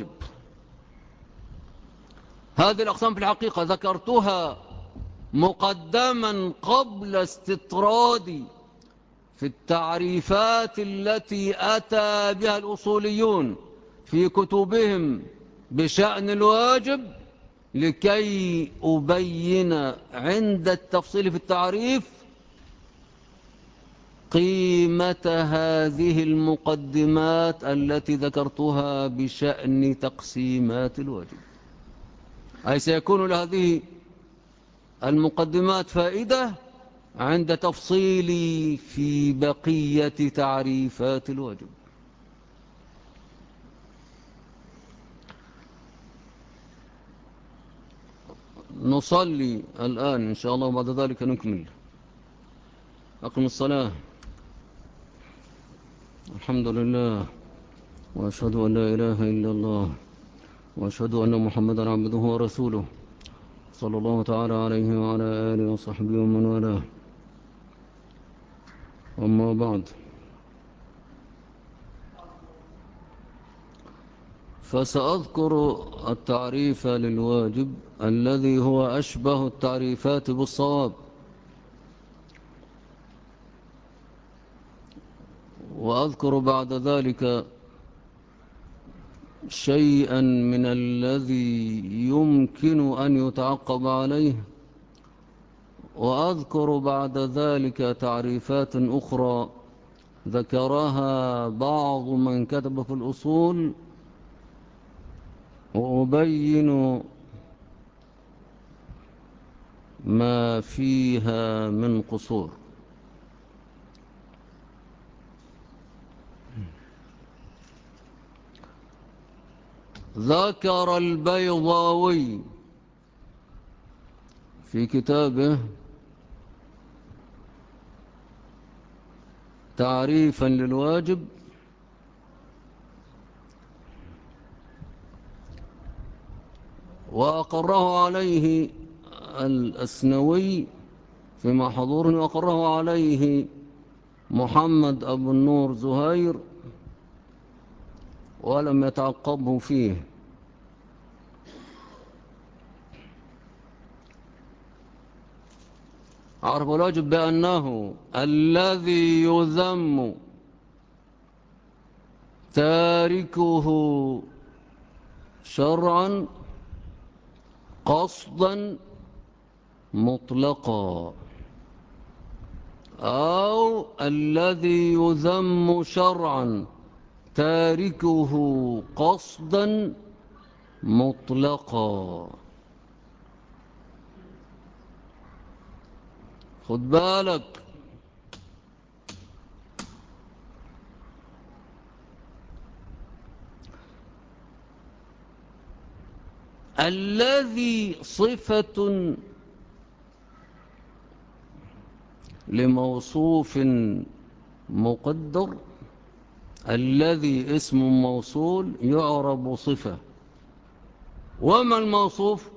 هذه الأقسام في الحقيقة ذكرتها مقدما قبل استطرادي في التعريفات التي أتى بها الأصوليون في كتبهم بشأن الواجب، لكي أبين عند التفصيل في التعريف قيمة هذه المقدمات التي ذكرتها بشأن تقسيمات الواجب، أي سيكون لهذه المقدمات فائدة عند تفصيلي في بقية تعريفات الواجب. نصلي الآن إن شاء الله وبعد ذلك نكمل. أقم الصلاة. الحمد لله، وأشهد أن لا إله إلا الله، وأشهد أن محمدا عبده ورسوله، صلى الله تعالى عليه وعلى آله وصحبه ومن والاه. أما بعد، فسأذكر التعريف للواجب الذي هو أشبه التعريفات بالصواب، وأذكر بعد ذلك شيئا من الذي يمكن أن يتعقب عليه، وأذكر بعد ذلك تعريفات أخرى ذكرها بعض من كتب في الأصول، وأبين ما فيها من قصور. ذكر البيضاوي في كتابه تعريفا للواجب وأقره عليه الأسنوي فيما حضورني، وأقره عليه محمد أبو النور زهير ولم يتعقبه فيه. عرف الواجب بأنه الذي يذم تاركه شرعا قصدا مطلقا، أو الذي يذم شرعا تاركه قصدا مطلقا. خد بالك، الذي صفة لموصوف مقدر، الذي اسم موصول يعرب صفة. وما الموصوف؟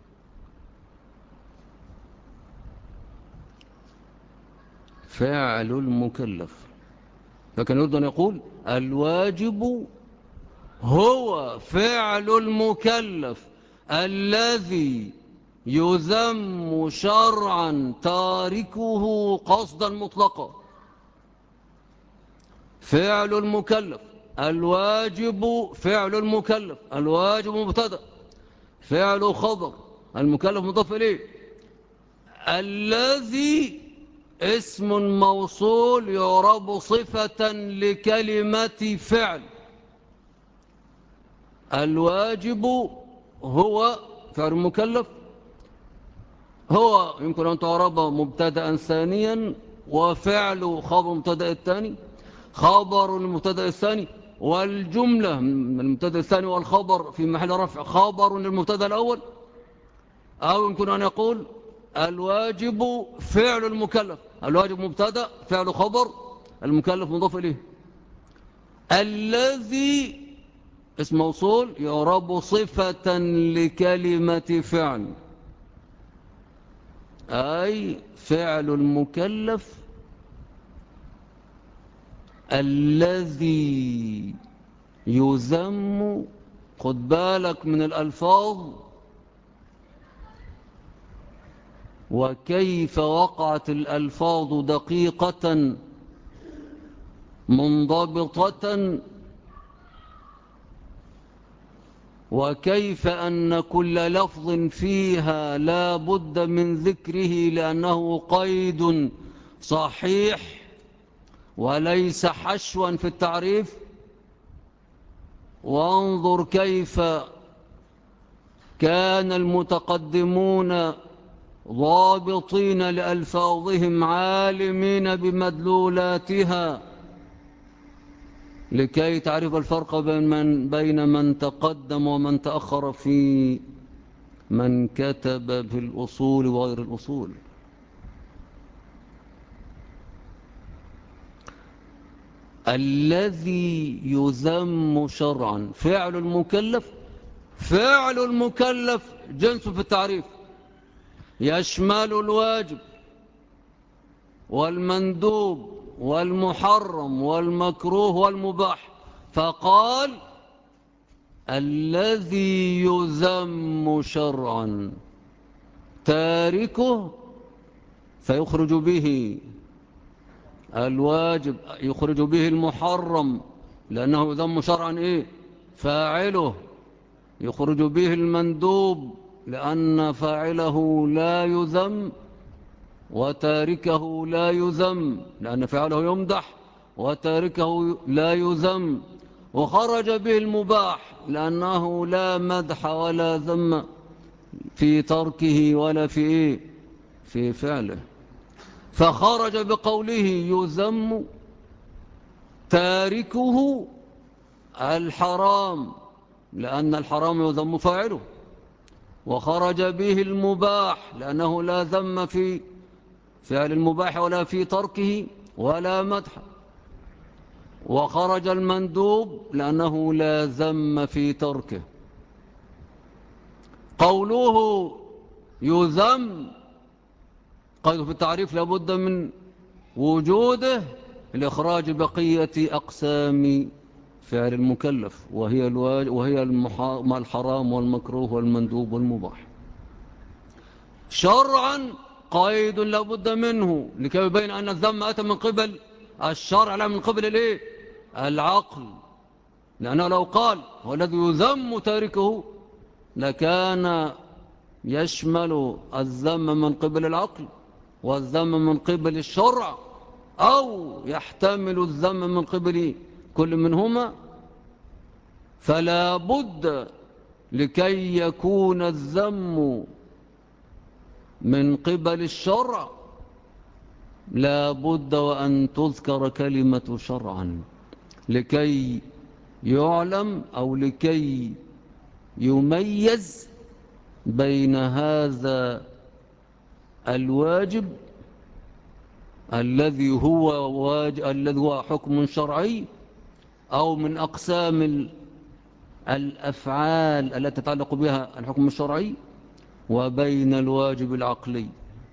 فعل المكلف. فكان يريد أن يقول الواجب هو فعل المكلف الذي يذم شرعا تاركه قصدا مطلقا. فعل المكلف، الواجب فعل المكلف، الواجب مبتدأ، فعل خبر، المكلف مضاف إليه، الذي اسم موصول يعرب صفة لكلمة فعل. الواجب هو فعل المكلف، هو يمكن أن تعرب مبتدأ ثانيا، وفعل خبر المبتدأ الثاني، خبر المبتدأ الثاني، والجملة من المبتدأ الثاني والخبر في محل رفع خبر للمبتدأ الأول. أو يمكن أن يقول الواجب فعل المكلف، الواجب مبتدأ، فعل خبر، المكلف مضاف إليه. الذي اسم موصول يعرب صفة لكلمة فعل، أي فعل المكلف الذي يذم. خد بالك من الألفاظ وكيف وقعت الألفاظ دقيقة منضبطة، وكيف أن كل لفظ فيها لا بد من ذكره لأنه قيد صحيح وليس حشوا في التعريف. وانظر كيف كان المتقدمون ضابطين لألفاظهم عالمين بمدلولاتها لكي تعرف الفرق بين من تقدم ومن تأخر في من كتب في الأصول وغير الأصول. الذي يذم شرعا فعل المكلف. فعل المكلف جنس في التعريف يشمل الواجب والمندوب والمحرم والمكروه والمباح، فقال الذي يذم شرعا تاركه فيخرج به الواجب، يخرج به المحرم لأنه يذم شرعا إيه؟ فاعله، يخرج به المندوب لأن فاعله لا يذم وتاركه لا يذم لأن فعله يمدح وتاركه لا يذم، وخرج به المباح لأنه لا مدح ولا ذم في تركه ولا في إيه؟ في فعله. فخرج بقوله يذم تاركه الحرام لأن الحرام يذم فاعله، وخرج به المباح لأنه لا ذم في فعل المباح ولا في تركه ولا مدح، وخرج المندوب لأنه لا ذم في تركه. قوله يذم قيد في التعريف لابد من وجوده لإخراج بقية أقسام فعل المكلف وهي الحرام والمكروه والمندوب والمباح. شرعا قيد لابد منه لكي يبين أن الذم أتى من قبل الشرع لا من قبل الايه؟ العقل، لأنه لو قال هو الذي يذم تاركه لكان يشمل الذم من قبل العقل والذم من قبل الشرع، أو يحتمل الذم من قبل كل منهما. فلا بد لكي يكون الذم من قبل الشرع لا بد وأن تذكر كلمة شرعا لكي يعلم أو لكي يميز بين هذا الواجب الذي هو حكم شرعي أو من أقسام الأفعال التي تتعلق بها الحكم الشرعي وبين الواجب العقلي.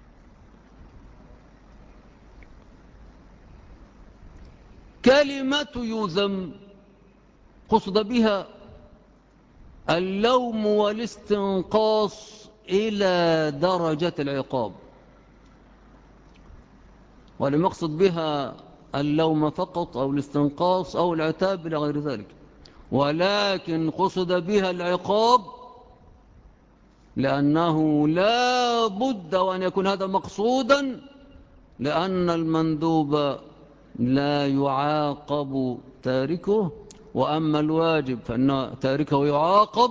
كلمة يذم قصد بها اللوم والاستنقاص إلى درجة العقاب، ولم يقصد بها اللوم فقط أو الاستنقاص أو العتاب إلى غير ذلك، ولكن قصد بها العقاب لأنه لا بد وأن يكون هذا مقصودا، لأن المندوب لا يعاقب تاركه، وأما الواجب فإن تاركه يعاقب.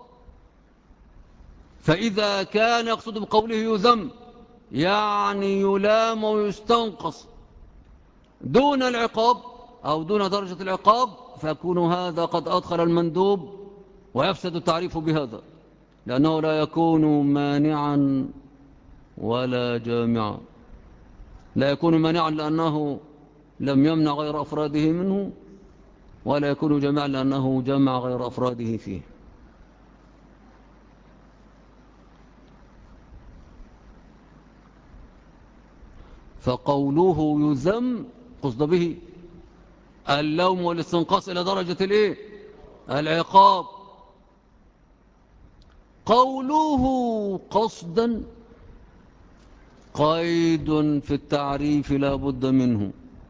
فإذا كان يقصد بقوله يذم يعني يلام ويستنقص دون العقاب أو دون درجة العقاب، فيكون هذا قد أدخل المندوب ويفسد التعريف بهذا، لأنه لا يكون مانعا ولا جامعا. لا يكون مانعا لأنه لم يمنع غير أفراده منه، ولا يكون جامعا لأنه جمع غير أفراده فيه. فقوله يذم قصد به اللوم والاستنقاص إلى درجة الإيه؟ العقاب. قوله قصدا قيد في التعريف لا بد منه.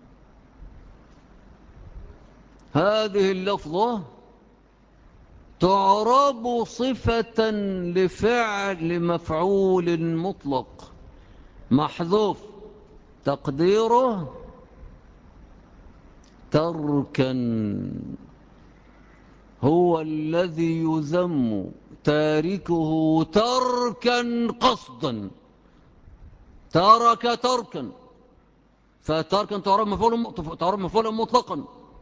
هذه اللفظة تعرب صفة لفعل مفعول مطلق محذوف تقديره تركا هو الذي يذم تاركه تركا قصدا. ترك تركا، فتركا تعرب مفعولا مطلقا،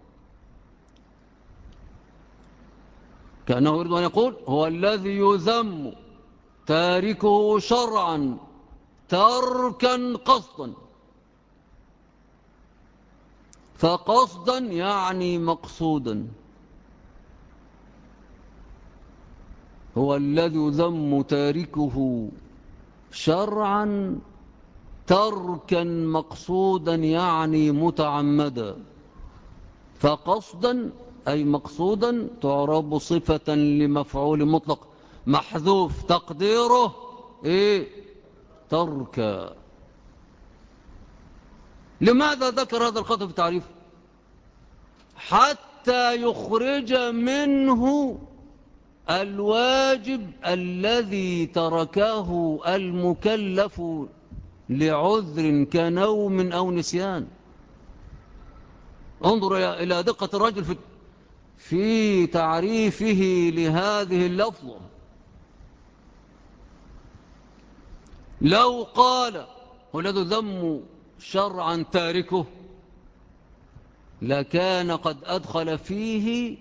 كأنه يريد أن يقول هو الذي يذم تاركه شرعا تركا قصدا. فقصدا يعني مقصودا. هو الذي يذم تاركه شرعا تركا مقصودا يعني متعمدا. فقصدا أي مقصودا تعرب صفة لمفعول مطلق محذوف تقديره إيه؟ تركا. لماذا ذكر هذا الخطأ في التعريف؟ حتى يخرج منه الواجب الذي تركه المكلف لعذر كنوم أو نسيان. انظر إلى دقة الرجل في تعريفه لهذه اللفظة. لو قال والذي ذم شرعا تاركه لكان قد أدخل فيه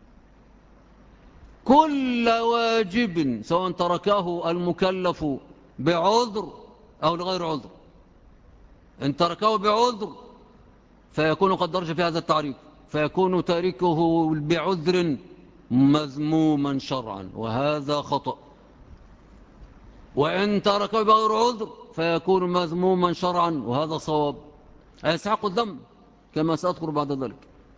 كل واجب سواء تركه المكلف بعذر أو لغير عذر. إن تركه بعذر فيكون قد درج في هذا التعريف، فيكون تاركه بعذر مذموما شرعا وهذا خطأ. وإن تركه بغير عذر فيكون مذموما شرعا وهذا صواب، يستحق الذم كما سأذكر بعد ذلك.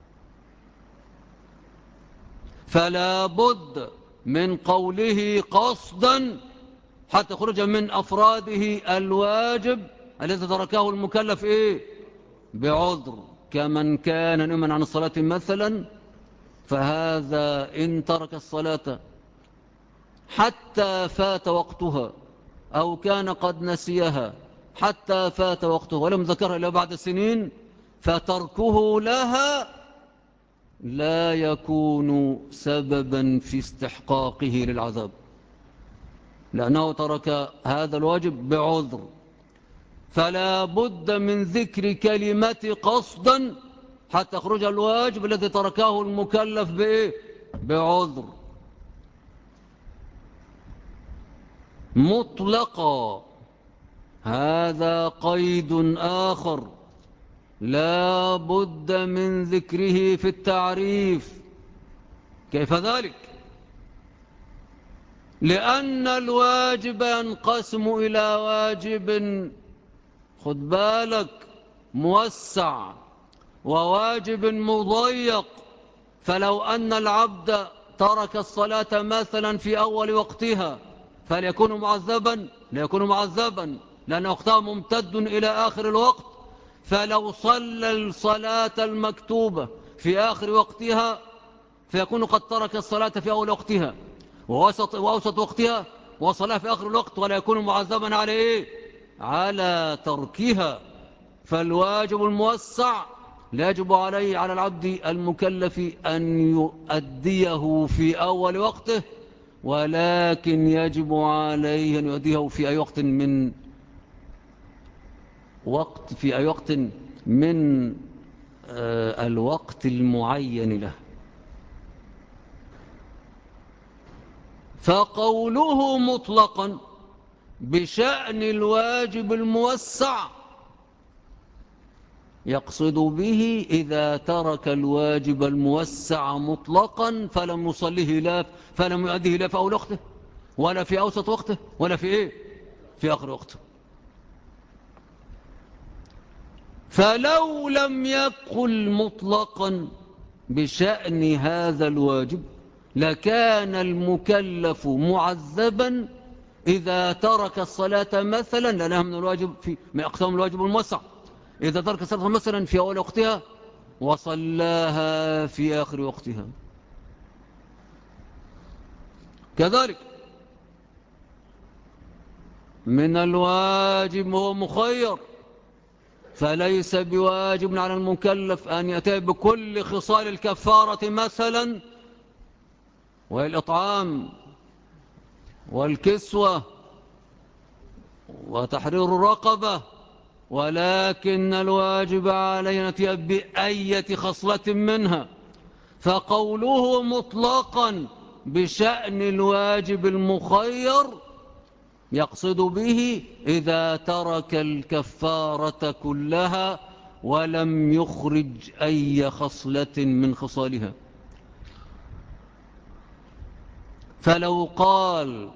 فلا بد من قوله قصدا حتى يخرج من أفراده الواجب الذي تركه المكلف إيه؟ بعذر، كمن كان نائما عن الصلاة مثلا، فهذا إن ترك الصلاة حتى فات وقتها أو كان قد نسيها حتى فات وقتها ولم ذكرها إلا بعد سنين، فتركه لها لا يكون سببا في استحقاقه للعذاب، لأنه ترك هذا الواجب بعذر. فلا بد من ذكر كلمة قصدا حتى يخرج الواجب الذي تركه المكلف بإيه؟ بعذر مطلقا. هذا قيد آخر لا بد من ذكره في التعريف. كيف ذلك؟ لأن الواجب ينقسم إلى واجب، خد بالك، موسع وواجب مضيق. فلو أن العبد ترك الصلاة مثلا في أول وقتها فليكون معذبا، ليكون معذبا لأن وقتها ممتد إلى آخر الوقت. فلو صلى الصلاة المكتوبة في آخر وقتها فيكون قد ترك الصلاة في أول وقتها وأوسط وقتها وصلاة في آخر الوقت، ولا يكون معذبا على إيه؟ على تركها. فالواجب الموسع لا يجب عليه على العبد المكلف أن يؤديه في أول وقته، ولكن يجب عليه أن يؤديه في أي وقت من الوقت المعين له. فقوله مطلقا بشأن الواجب الموسع يقصد به إذا ترك الواجب الموسع مطلقا فلم يصليه فلم يؤديه لا في أول وقته ولا في أوسط وقته ولا في إيه؟ في آخر وقته. فلو لم يقل مطلقا بشأن هذا الواجب لكان المكلف معذبا إذا ترك الصلاة مثلا، لأنها من أقسام الواجب الموسع، إذا ترك الصلاة مثلا في أول وقتها وصلاها في آخر وقتها. كذلك من الواجب هو مخير، فليس بواجب على المكلف أن يأتي بكل خصال الكفارة مثلا، والإطعام والكسوة وتحرير الرقبة، ولكن الواجب علينا بأية خصلة منها. فقوله مطلقا بشأن الواجب المخير يقصد به إذا ترك الكفارة كلها ولم يخرج أي خصلة من خصالها. فلو قال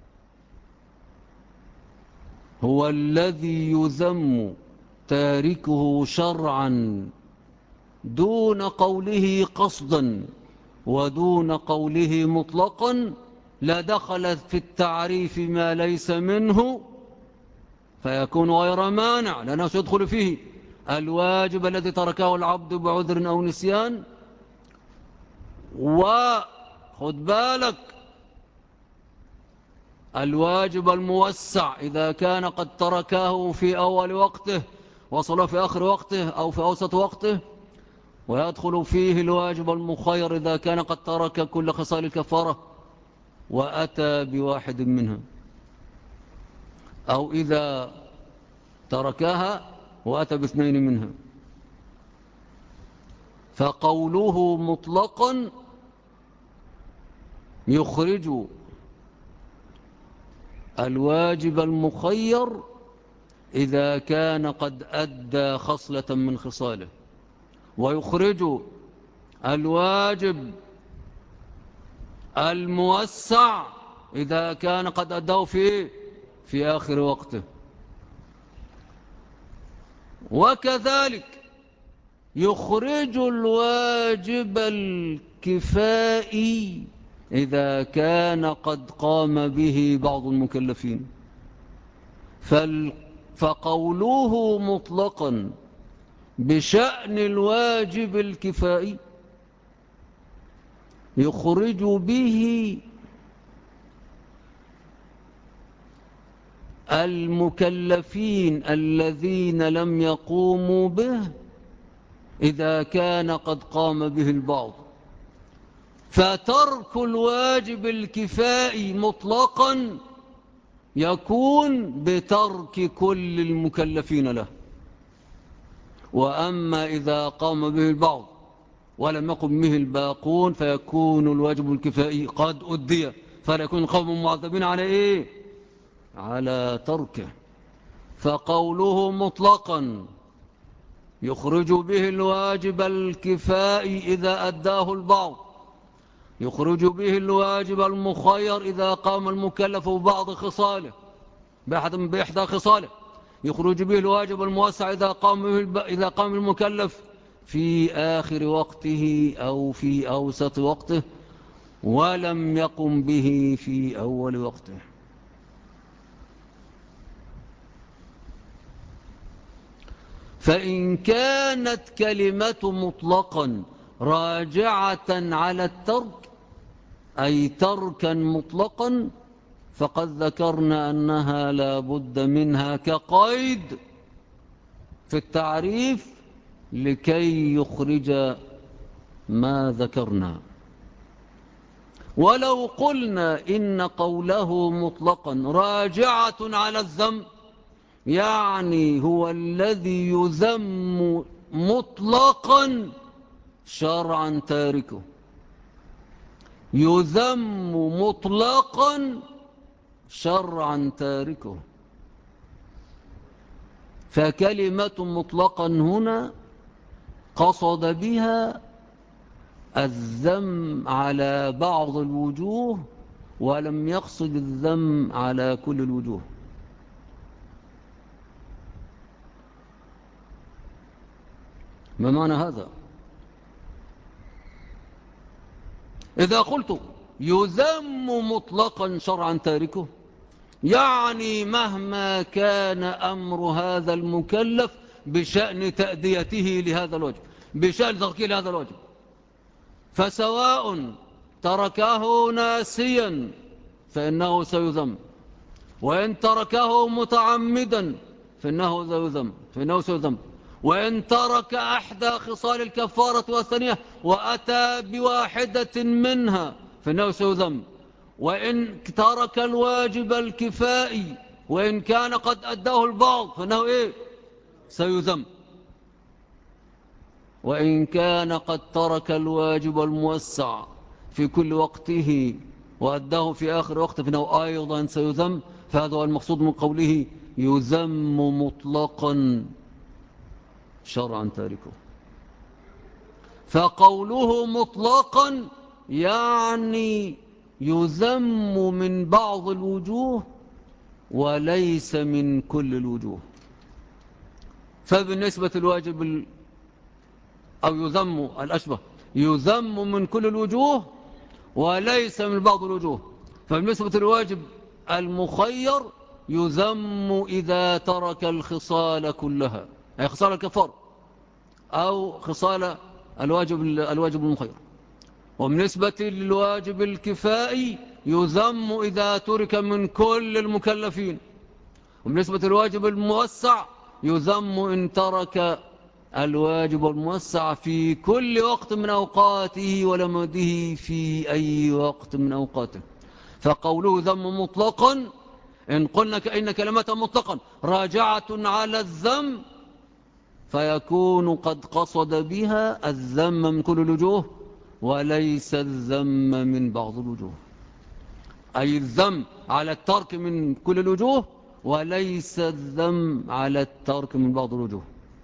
هو الذي يذم تاركه شرعا دون قوله قصدا ودون قوله مطلقا لدخل في التعريف ما ليس منه فيكون غير مانع، لأنه سيدخل فيه الواجب الذي تركه العبد بعذر أو نسيان، وخد بالك الواجب الموسع إذا كان قد تركه في أول وقته وصل في آخر وقته أو في أوسط وقته، ويدخل فيه الواجب المخير إذا كان قد ترك كل خصال الكفارة وأتى بواحد منها، أو إذا تركها وأتى باثنين منها. فقوله مطلقا يخرج الواجب المخير إذا كان قد أدى خصلة من خصاله، ويخرج الواجب الموسع إذا كان قد أداه في آخر وقته. وكذلك يخرج الواجب الكفائي إذا كان قد قام به بعض المكلفين. فقوله مطلقا بشأن الواجب الكفائي يخرج به المكلفين الذين لم يقوموا به إذا كان قد قام به البعض. فترك الواجب الكفائي مطلقا يكون بترك كل المكلفين له، وأما إذا قام به البعض ولم يقم به الباقون فيكون الواجب الكفائي قد أدي، فلا يكون القوم معذبين على إيه؟ على تركه. فقوله مطلقا يخرج به الواجب الكفائي إذا أداه البعض، يخرج به الواجب المخير إذا قام المكلف ببعض خصاله بإحدى خصاله، يخرج به الواجب الموسع إذا قام المكلف في آخر وقته أو في أوسط وقته ولم يقم به في أول وقته. فإن كانت كلمة مطلقا راجعة على الترك أي تركا مطلقا فقد ذكرنا أنها لا بد منها كقيد في التعريف لكي يخرج ما ذكرنا. ولو قلنا إن قوله مطلقا راجعة على الذم، يعني هو الذي يذم مطلقا شرعا تاركه، يذم مطلقا شرعا تاركه. فكلمة مطلقا هنا قصد بها الذم على بعض الوجوه ولم يقصد الذم على كل الوجوه. ما معنى هذا؟ إذا قلت يذم مطلقا شرعا تاركه، يعني مهما كان أمر هذا المكلف بشأن تأديته لهذا الواجب، بشأن تركه لهذا الواجب، فسواء تركه ناسيا فإنه سيذم، وإن تركه متعمدا فإنه سيذم. وإن ترك أحدى خصال الكفارة والثانية وأتى بواحدة منها فإنه سيذم. وإن ترك الواجب الكفائي وإن كان قد أداه البعض فإنه سيذم. وإن كان قد ترك الواجب الموسع في كل وقته وأداه في آخر وقت فإنه أيضا سيذم. فهذا هو المقصود من قوله يذم مطلقا شرعا تاركه. فقوله مطلقا يعني يذم من بعض الوجوه وليس من كل الوجوه. فبالنسبة الواجب أو يذم الأشبه يذم من كل الوجوه وليس من بعض الوجوه. فبالنسبة الواجب المخير يذم إذا ترك الخصال كلها أي خصال الكفار أو خصال الواجب المخير. وبالنسبة للواجب الكفائي يذم إذا ترك من كل المكلفين. وبالنسبة للواجب الموسع يذم إن ترك الواجب الموسع في كل وقت من أوقاته ولم يده في أي وقت من أوقاته. فقوله ذم مطلقا إن قلنا إن كلمة مطلقا راجعة على الذم فيكون قد قصد بها الذم من كل الوجوه وليس الذم من بعض الوجوه. أي الذم على الترك من كل الوجوه وليس الذم على الترك من بعض الوجوه.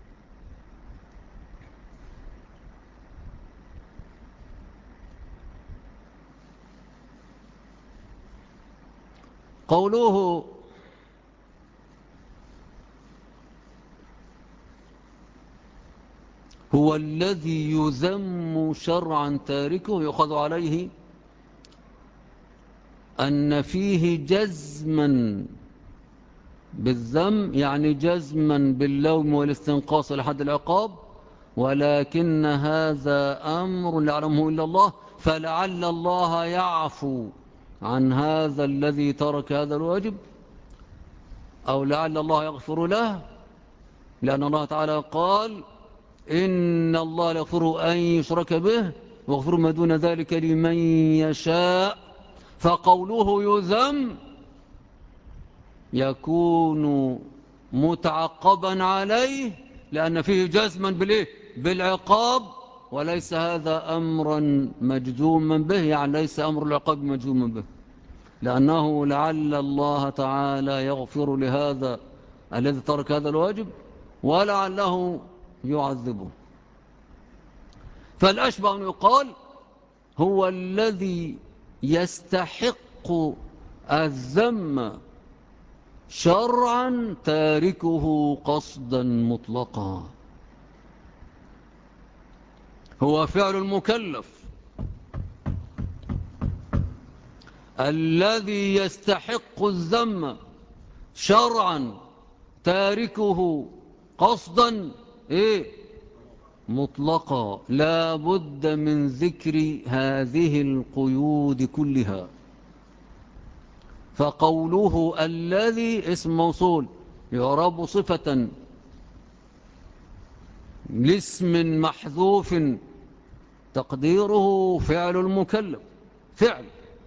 قوله هو الذي يذم شرعا تاركه يؤخذ عليه أن فيه جزما بالذم يعني جزما باللوم والاستنقاص لحد العقاب ولكن هذا أمر لا يعلمه إلا الله فلعل الله يعفو عن هذا الذي ترك هذا الواجب أو لعل الله يغفر له لأن الله تعالى قال إن الله يغفر أن يشرك به ويغفر ما دون ذلك لمن يشاء. فقوله يذم يكون متعقبا عليه لأن فيه جزما بالعقاب وليس هذا أمرا مجزوما به يعني ليس أمر العقاب مجزوما به لأنه لعل الله تعالى يغفر لهذا الذي ترك هذا الواجب ولعله يعذبه. فالأشبه أن يقال هو الذي يستحق الذم شرعا تاركه قصدا مطلقا. هو فعل المكلف الذي يستحق الذم شرعا تاركه قصدا مطلقا لا بد من ذكر هذه القيود كلها. فقوله الذي اسم موصول يعرب صفة لاسم محذوف تقديره فعل المكلف فعل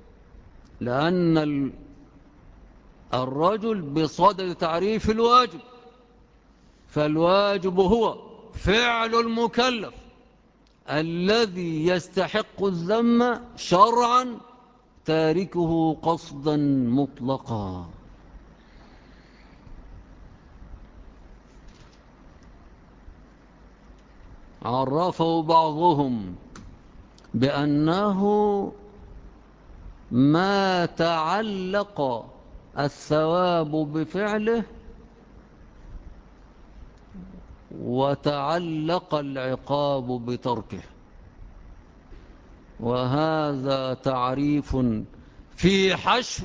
لأن الرجل بصدد تعريف الواجب فالواجب هو فعل المكلف الذي يستحق الذم شرعا تاركه قصدا مطلقا. عرفه بعضهم بأنه ما تعلق الثواب بفعله وتعلق العقاب بتركه. وهذا تعريف في حشو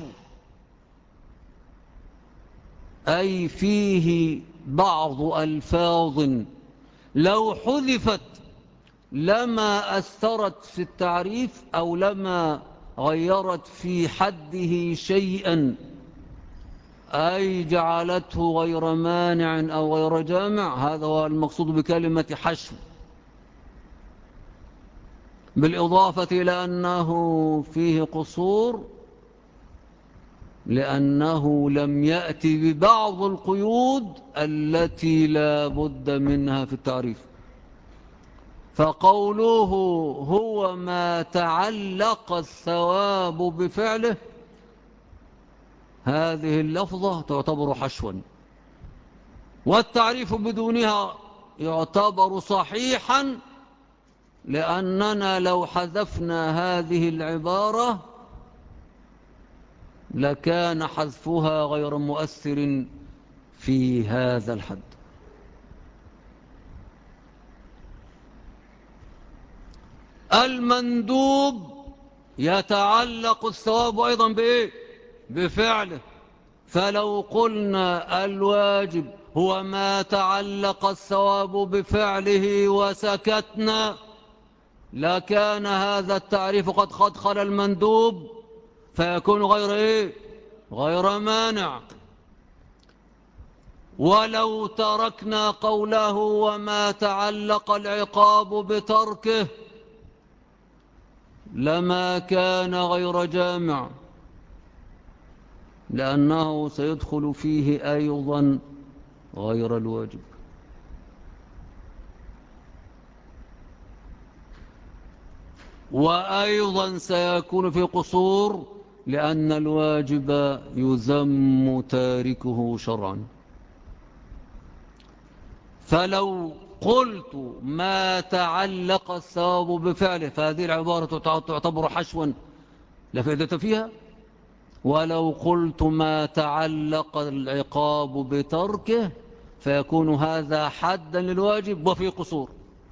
أي فيه بعض ألفاظ لو حذفت لما أثرت في التعريف أو لما غيرت في حده شيئا أي جعلته غير مانع أو غير جامع. هذا هو المقصود بكلمة حشو، بالإضافة إلى أنه فيه قصور لأنه لم يأتي ببعض القيود التي لا بد منها في التعريف. فقوله هو ما تعلق الثواب بفعله، هذه اللفظة تعتبر حشوا، والتعريف بدونها يعتبر صحيحا، لأننا لو حذفنا هذه العبارة لكان حذفها غير مؤثر في هذا الحد. المندوب يتعلق الثواب أيضا بإيه؟ بفعله. فلو قلنا الواجب هو ما تعلق الثواب بفعله وسكتنا لكان هذا التعريف قد خدخل المندوب، فيكون غير إيه؟ غير مانع. ولو تركنا قوله وما تعلق العقاب بتركه لما كان غير جامع، لأنه سيدخل فيه أيضا غير الواجب. وأيضا سيكون في قصور، لأن الواجب يذم تاركه شرعا. فلو قلت ما تعلق الثواب بفعله فهذه العبارة تعتبر حشوا لا فائدة فيها. ولو قلت ما تعلق العقاب بتركه فيكون هذا حدا للواجب وفي قصور.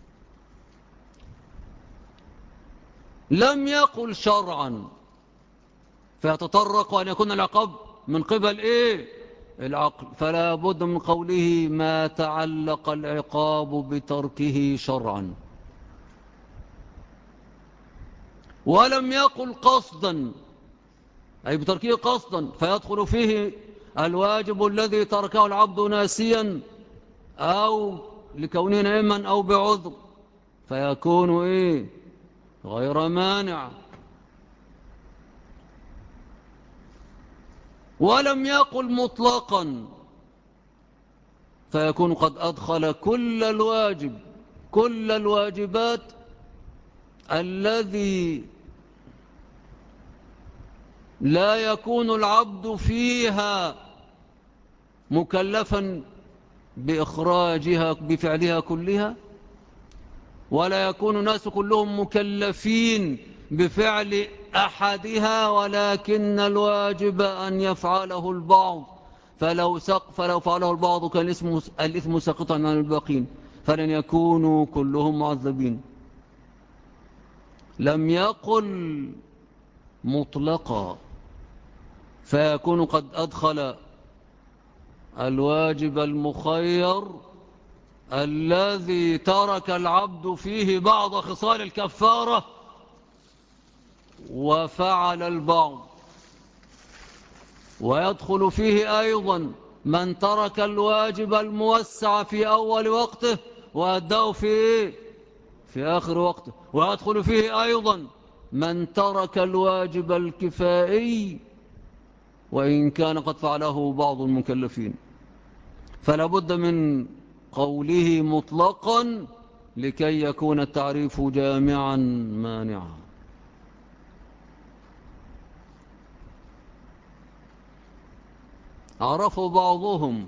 لم يقل شرعا، فيتطرق أن يكون العقاب من قبل إيه؟ العقل. فلا بد من قوله ما تعلق العقاب بتركه شرعا. ولم يقل قصدا، أي بتركه قصدا، فيدخل فيه الواجب الذي تركه العبد ناسيا أو لكونه نائما أو بعذر، فيكون إيه؟ غير مانع. ولم يقل مطلقا، فيكون قد أدخل كل الواجبات الذي لا يكون العبد فيها مكلفا بإخراجها بفعلها كلها، ولا يكون الناس كلهم مكلفين بفعل أحدها، ولكن الواجب أن يفعله البعض. فلو فعله البعض كان الإثم ساقطا عن الباقين، فلن يكونوا كلهم معذبين. لم يقل مطلقا، فيكون قد أدخل الواجب المخير الذي ترك العبد فيه بعض خصال الكفارة وفعل البعض. ويدخل فيه أيضا من ترك الواجب الموسع في أول وقته وأداه في آخر وقته. ويدخل فيه أيضا من ترك الواجب الكفائي وإن كان قد فعله بعض المكلفين. فلا بد من قوله مطلقا لكي يكون التعريف جامعا مانعا. عرفوا بعضهم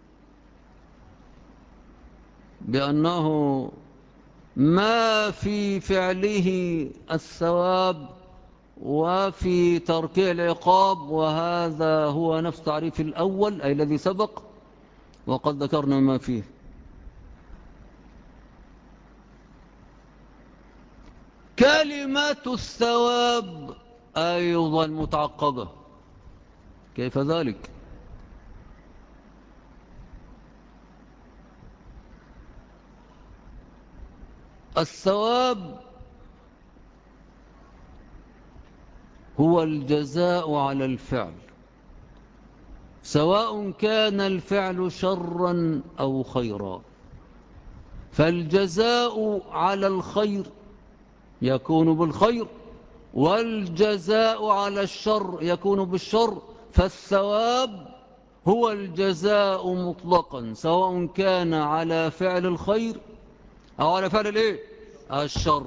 بأنه ما في فعله الثواب وفي تركه العقاب، وهذا هو نفس تعريف الأول أي الذي سبق وقد ذكرنا ما فيه. كلمة الثواب أيضا متعقبة. كيف ذلك؟ الثواب هو الجزاء على الفعل، سواء كان الفعل شرا أو خيرا. فالجزاء على الخير يكون بالخير، والجزاء على الشر يكون بالشر. فالثواب هو الجزاء مطلقا، سواء كان على فعل الخير أو على فعل الايه؟ الشر.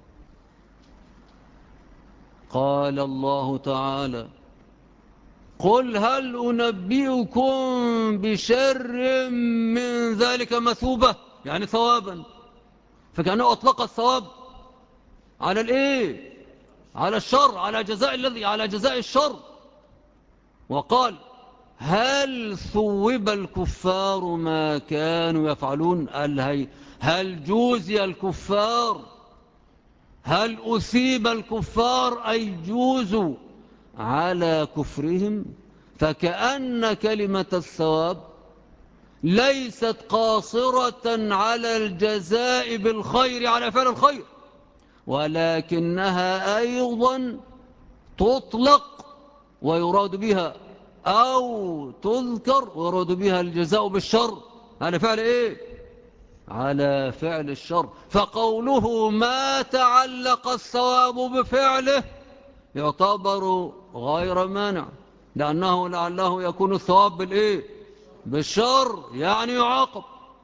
قال الله تعالى: قل هل أنبئكم بشر من ذلك مثوبة، يعني ثوابا. فكأنه أطلق الثواب على الايه؟ على الشر، على جزاء الشر. وقال: هل ثوب الكفار ما كانوا يفعلون؟ هل جوزي الكفار، هل أثيب الكفار أي جوزوا على كفرهم؟ فكأن كلمة الثواب ليست قاصرة على الجزاء بالخير على فعل الخير، ولكنها أيضا تطلق ويراد بها، أو تذكر ويراد بها الجزاء بالشر على فعل إيه؟ على فعل الشر. فقوله ما تعلق الثواب بفعله يعتبر غير مانع، لأنه لعله يكون الثواب بالإيه؟ بالشر، يعني يعاقب.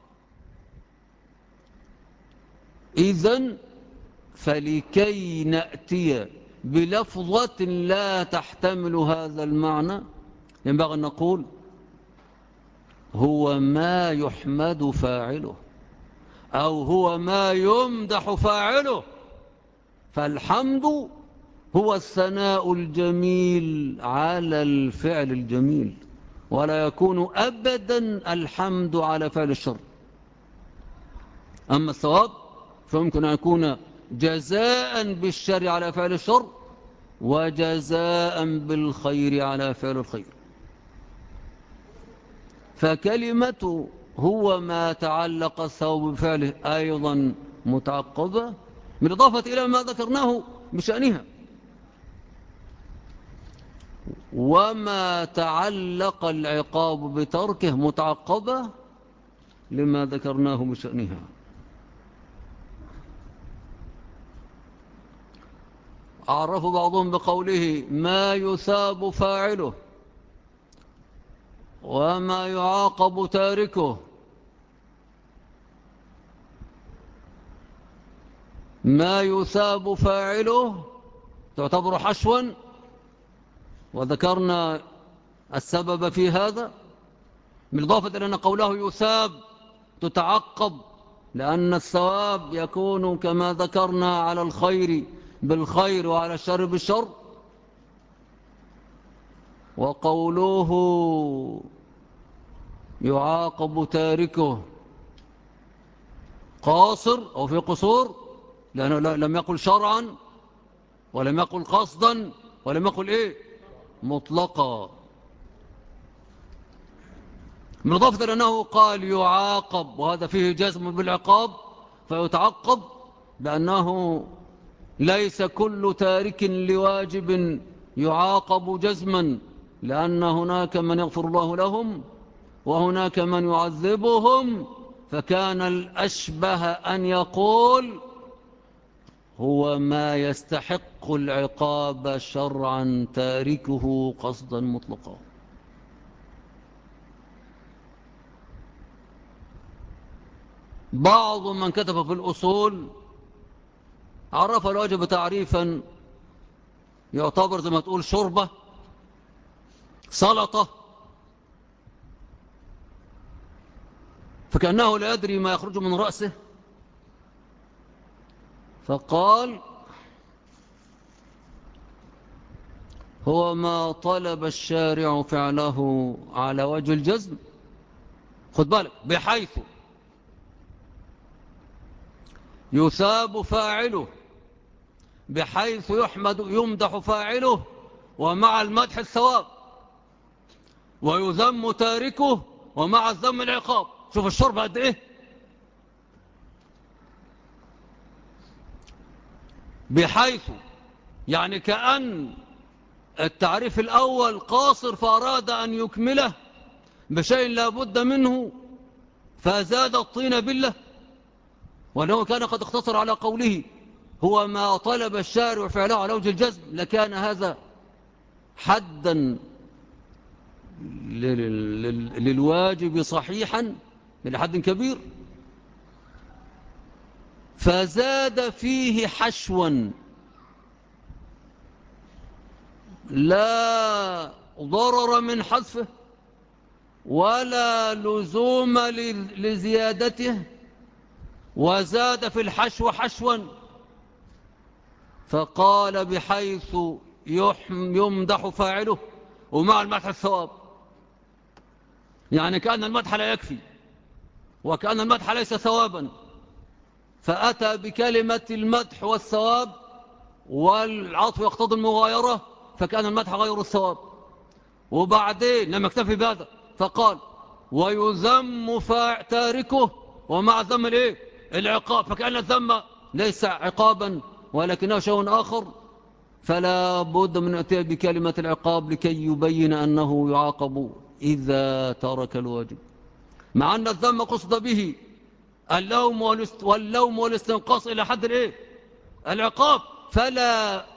إذن فلكي نأتي بلفظة لا تحتمل هذا المعنى ينبغي أن نقول: هو ما يحمد فاعله، أو هو ما يمدح فاعله. فالحمد هو الثناء الجميل على الفعل الجميل، ولا يكون أبدا الحمد على فعل الشر. أما الثواب فيمكن أن يكون جزاء بالشر على فعل الشر، وجزاء بالخير على فعل الخير. فكلمة هو ما تعلق الثواب بفعله أيضا متعقبة، بالإضافة إلى ما ذكرناه بشأنها. وما تعلق العقاب بتركه متعقبة لما ذكرناه بشأنها. أعرف بعضهم بقوله ما يثاب فاعله وما يعاقب تاركه. ما يثاب فاعله تعتبر حشوا، وذكرنا السبب في هذا، بالإضافة إلى أن قوله يثاب تتعقب، لأن الثواب يكون كما ذكرنا على الخير بالخير وعلى الشر بالشر. وقوله يعاقب تاركه قاصر أو في قصور، لأنه لم يقل شرعا ولم يقل قصدا ولم يقل إيه؟ مطلقا. من إضافة إلى أنه قال يعاقب، وهذا فيه جزم بالعقاب، فيتعقب بأنه ليس كل تارك لواجب يعاقب جزما، لأن هناك من يغفر الله لهم وهناك من يعذبهم. فكان الأشبه أن يقول هو ما يستحق العقاب شرعا تاركه قصدا مطلقا. بعض من كتب في الأصول عرف الواجب تعريفا يعتبر زي ما تقول شوربة سلطة، فكأنه لا يدري ما يخرج من رأسه، فقال هو ما طلب الشارع فعله على وجه الجزم، خد بالك، بحيث يثاب فاعله، بحيث يمدح فاعله ومع المدح الثواب، ويذم تاركه ومع الذم العقاب. شوف الشرب قد ايه، بحيث يعني كأن التعريف الأول قاصر فأراد أن يكمله بشيء لا بد منه فزاد الطين بلة، وأنه كان قد اختصر على قوله هو ما طلب الشارع فعله على وجه الجزم لكان هذا حدا للواجب صحيحا من حد كبير، فزاد فيه حشوا لا ضرر من حذفه ولا لزوم لزيادته، وزاد في الحشو حشوا، فقال بحيث يمدح فاعله ومع المدح الثواب، يعني كأن المدح لا يكفي وكأن المدح ليس ثوابا، فأتى بكلمة المدح والثواب والعطف يقتضي المغايرة، فكان المدح غير الثواب. وبعدين لم يكتفي بهذا فقال ويذم تاركه ومع ذم الايه العقاب، فكأن الذم ليس عقابا ولكنه شيء آخر، فلا بد من أتي بكلمة العقاب لكي يبين أنه يعاقب إذا ترك الواجب، مع أن الذم قصد به اللوم والاستنقاص إلى حد الايه العقاب، فلا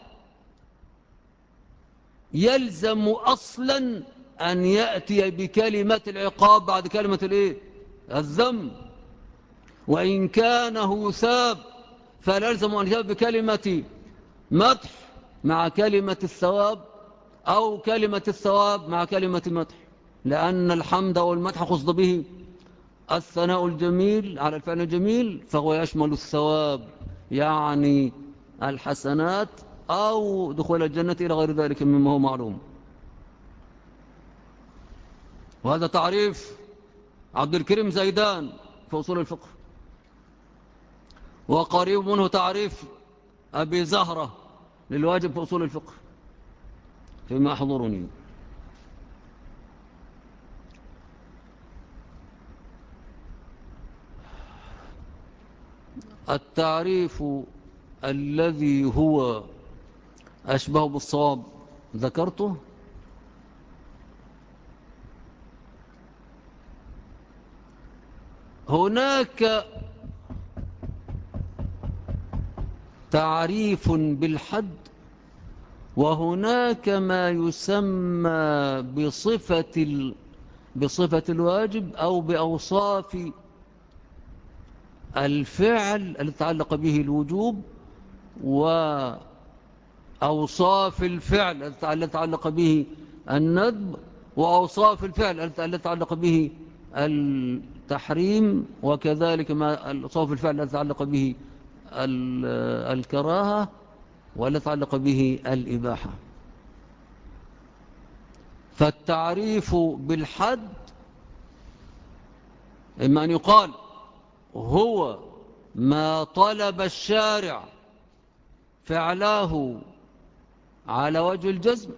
يلزم أصلا أن يأتي بكلمة العقاب بعد كلمة الايه الذم، وإن كانه يثاب فلا يلزم أن يأتي بكلمة مدح مع كلمة الثواب أو كلمة الثواب مع كلمة مدح، لأن الحمد والمدح قصد به الثناء الجميل على الفعل الجميل، فهو يشمل الثواب يعني الحسنات أو دخول الجنة إلى غير ذلك مما هو معلوم. وهذا تعريف عبد الكريم زيدان في أصول الفقه، وقريب منه تعريف أبي زهرة للواجب في أصول الفقه فيما أحضرني. التعريف الذي هو أشبه بالصواب ذكرته، هناك تعريف بالحد، وهناك ما يسمى بصفة الواجب أو بأوصاف الفعل التي تعلق به الوجوب، وأوصاف الفعل التي تعلق به الندب، وأوصاف الفعل التي تعلق به التحريم، وكذلك ما أوصاف الفعل التي تعلق به الكراهة والتي تعلق به الإباحة. فالتعريف بالحد إما أن يقال هو ما طلب الشارع فعله على وجه الجزم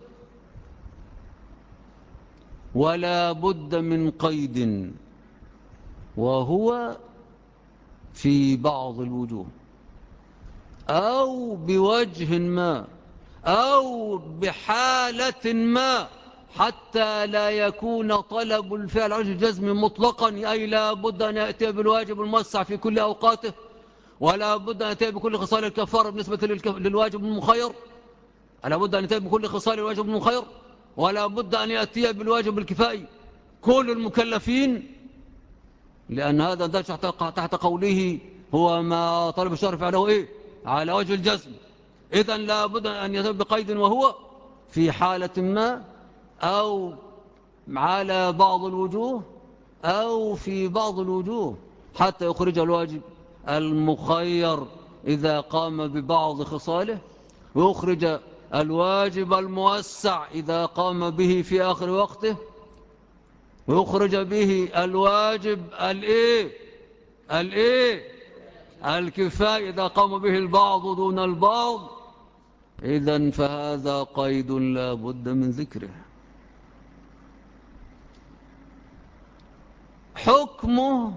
ولا بد من قيد، وهو في بعض الوجوه أو بوجه ما أو بحالة ما، حتى لا يكون طلب الفعل على وجه الجزم مطلقا، أي لا بد أن يأتي بالواجب الموسع في كل أوقاته، ولا بد أن يأتي بكل خصال الكفارة بالنسبة للواجب المخير، لا بد أن يأتي بكل خصال الواجب المخير، ولا بد أن يأتي بالواجب الكفائي كل المكلفين، لأن هذا تحت قوله هو ما طلب الشرع فعله إيه على وجه الجزم. إذن لا بد أن يتم بقيد، وهو في حالة ما أو على بعض الوجوه أو في بعض الوجوه، حتى يخرج الواجب المخير إذا قام ببعض خصاله، ويخرج الواجب الموسع إذا قام به في آخر وقته، ويخرج به الواجب الكفاية إذا قام به البعض دون البعض. إذن فهذا قيد لا بد من ذكره. حكمه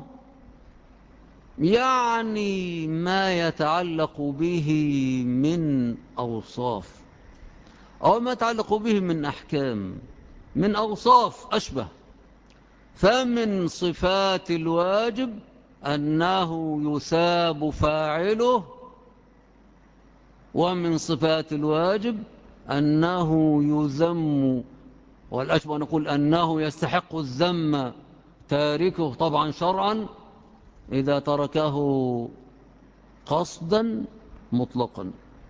يعني ما يتعلق به من أوصاف أو ما يتعلق به من أحكام، من أوصاف أشبه، فمن صفات الواجب أنه يثاب فاعله، ومن صفات الواجب أنه يذم، والأشبه نقول أنه يستحق الذم تاركه طبعا شرعا إذا تركه قصدا مطلقا.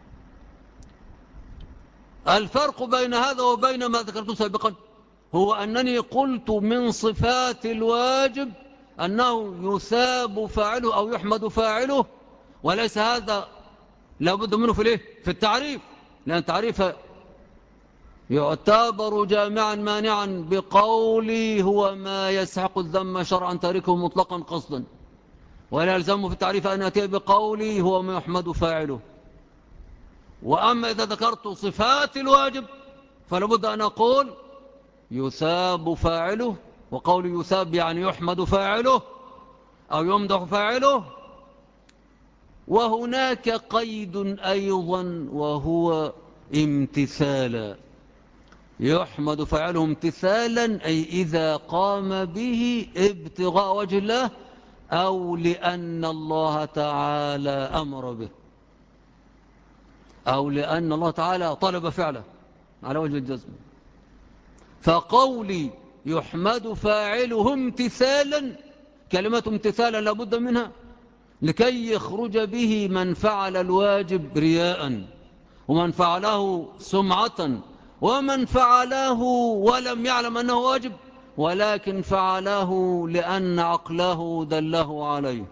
الفرق بين هذا وبين ما ذكرته سابقا هو أنني قلت من صفات الواجب أنه يثاب فاعله أو يحمد فاعله، وليس هذا لابد منه في التعريف، لأن التعريف يعتبر جامعا مانعا بقولي هو ما يسحق الذم شرعا تاركه مطلقا قصدا، ولا يلزم في التعريف أن يأتي بقولي هو ما يحمد فاعله. وأما إذا ذكرت صفات الواجب فلابد أن أقول يثاب فاعله، وقول يثاب يعني يحمد فاعله أو يمدح فاعله. وهناك قيد أيضا وهو امتثالا، يحمد فاعله امتثالا أي إذا قام به ابتغاء وجه الله أو لأن الله تعالى أمر به، أو لأن الله تعالى طلب فعله على وجه الجزم. فقولي يحمد فاعله امتثالا، كلمة امتثالا لابد منها لكي يخرج به من فعل الواجب رياء، ومن فعله سمعة، ومن فعله ولم يعلم أنه واجب ولكن فعله لأن عقله دله عليه.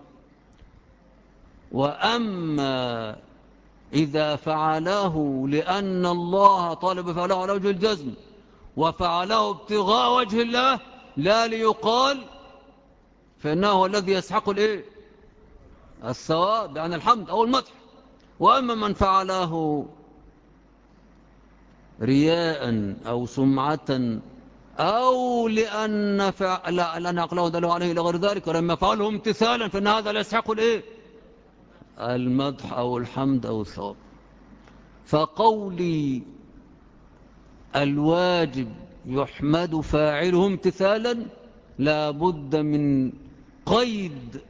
وأما إذا فعله لأن الله طالب فعله على وجه الجزم وفعله ابتغاء وجه الله لا ليقال، فإنه هو الذي يسحق الثواب عن الحمد أو المدح. وأما من فعله رياء أو سمعة أو لأن عقله دله عليه إلى غير ذلك ولما فعله امتثالا فإن هذا لا يسحق المدح أو الحمد أو الثواب. فقولي الواجب يحمد فاعله امتثالا لا بد من قيد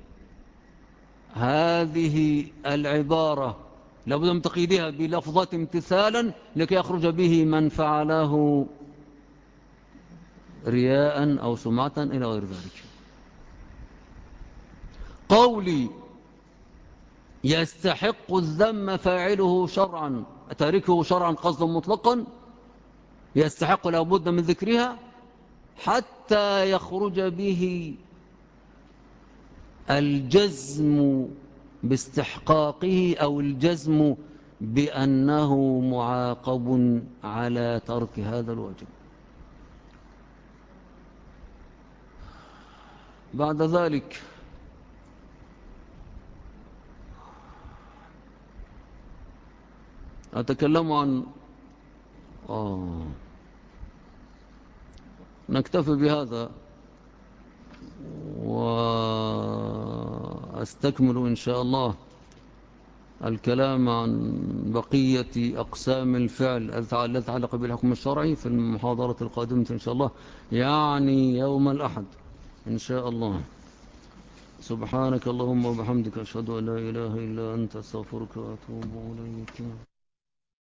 هذه العبارة، لا بد من تقييدها بلفظة امتثالا لكي يخرج به من فعله رياء أو سمعة إلى غير ذلك. قولي يستحق الذم فاعله شرعا تاركه شرعا قصدا مطلقا، يستحق لا بد من ذكرها حتى يخرج به الجزم باستحقاقه أو الجزم بأنه معاقب على ترك هذا الواجب. بعد ذلك أتكلم عن نكتفي بهذا وأستكمل إن شاء الله الكلام عن بقية أقسام الفعل التي تتعلق بالحكم الشرعي في المحاضرة القادمة إن شاء الله، يعني يوم الأحد إن شاء الله. سبحانك اللهم وبحمدك أشهد أن لا إله إلا أنت أستغفرك وأتوب إليك.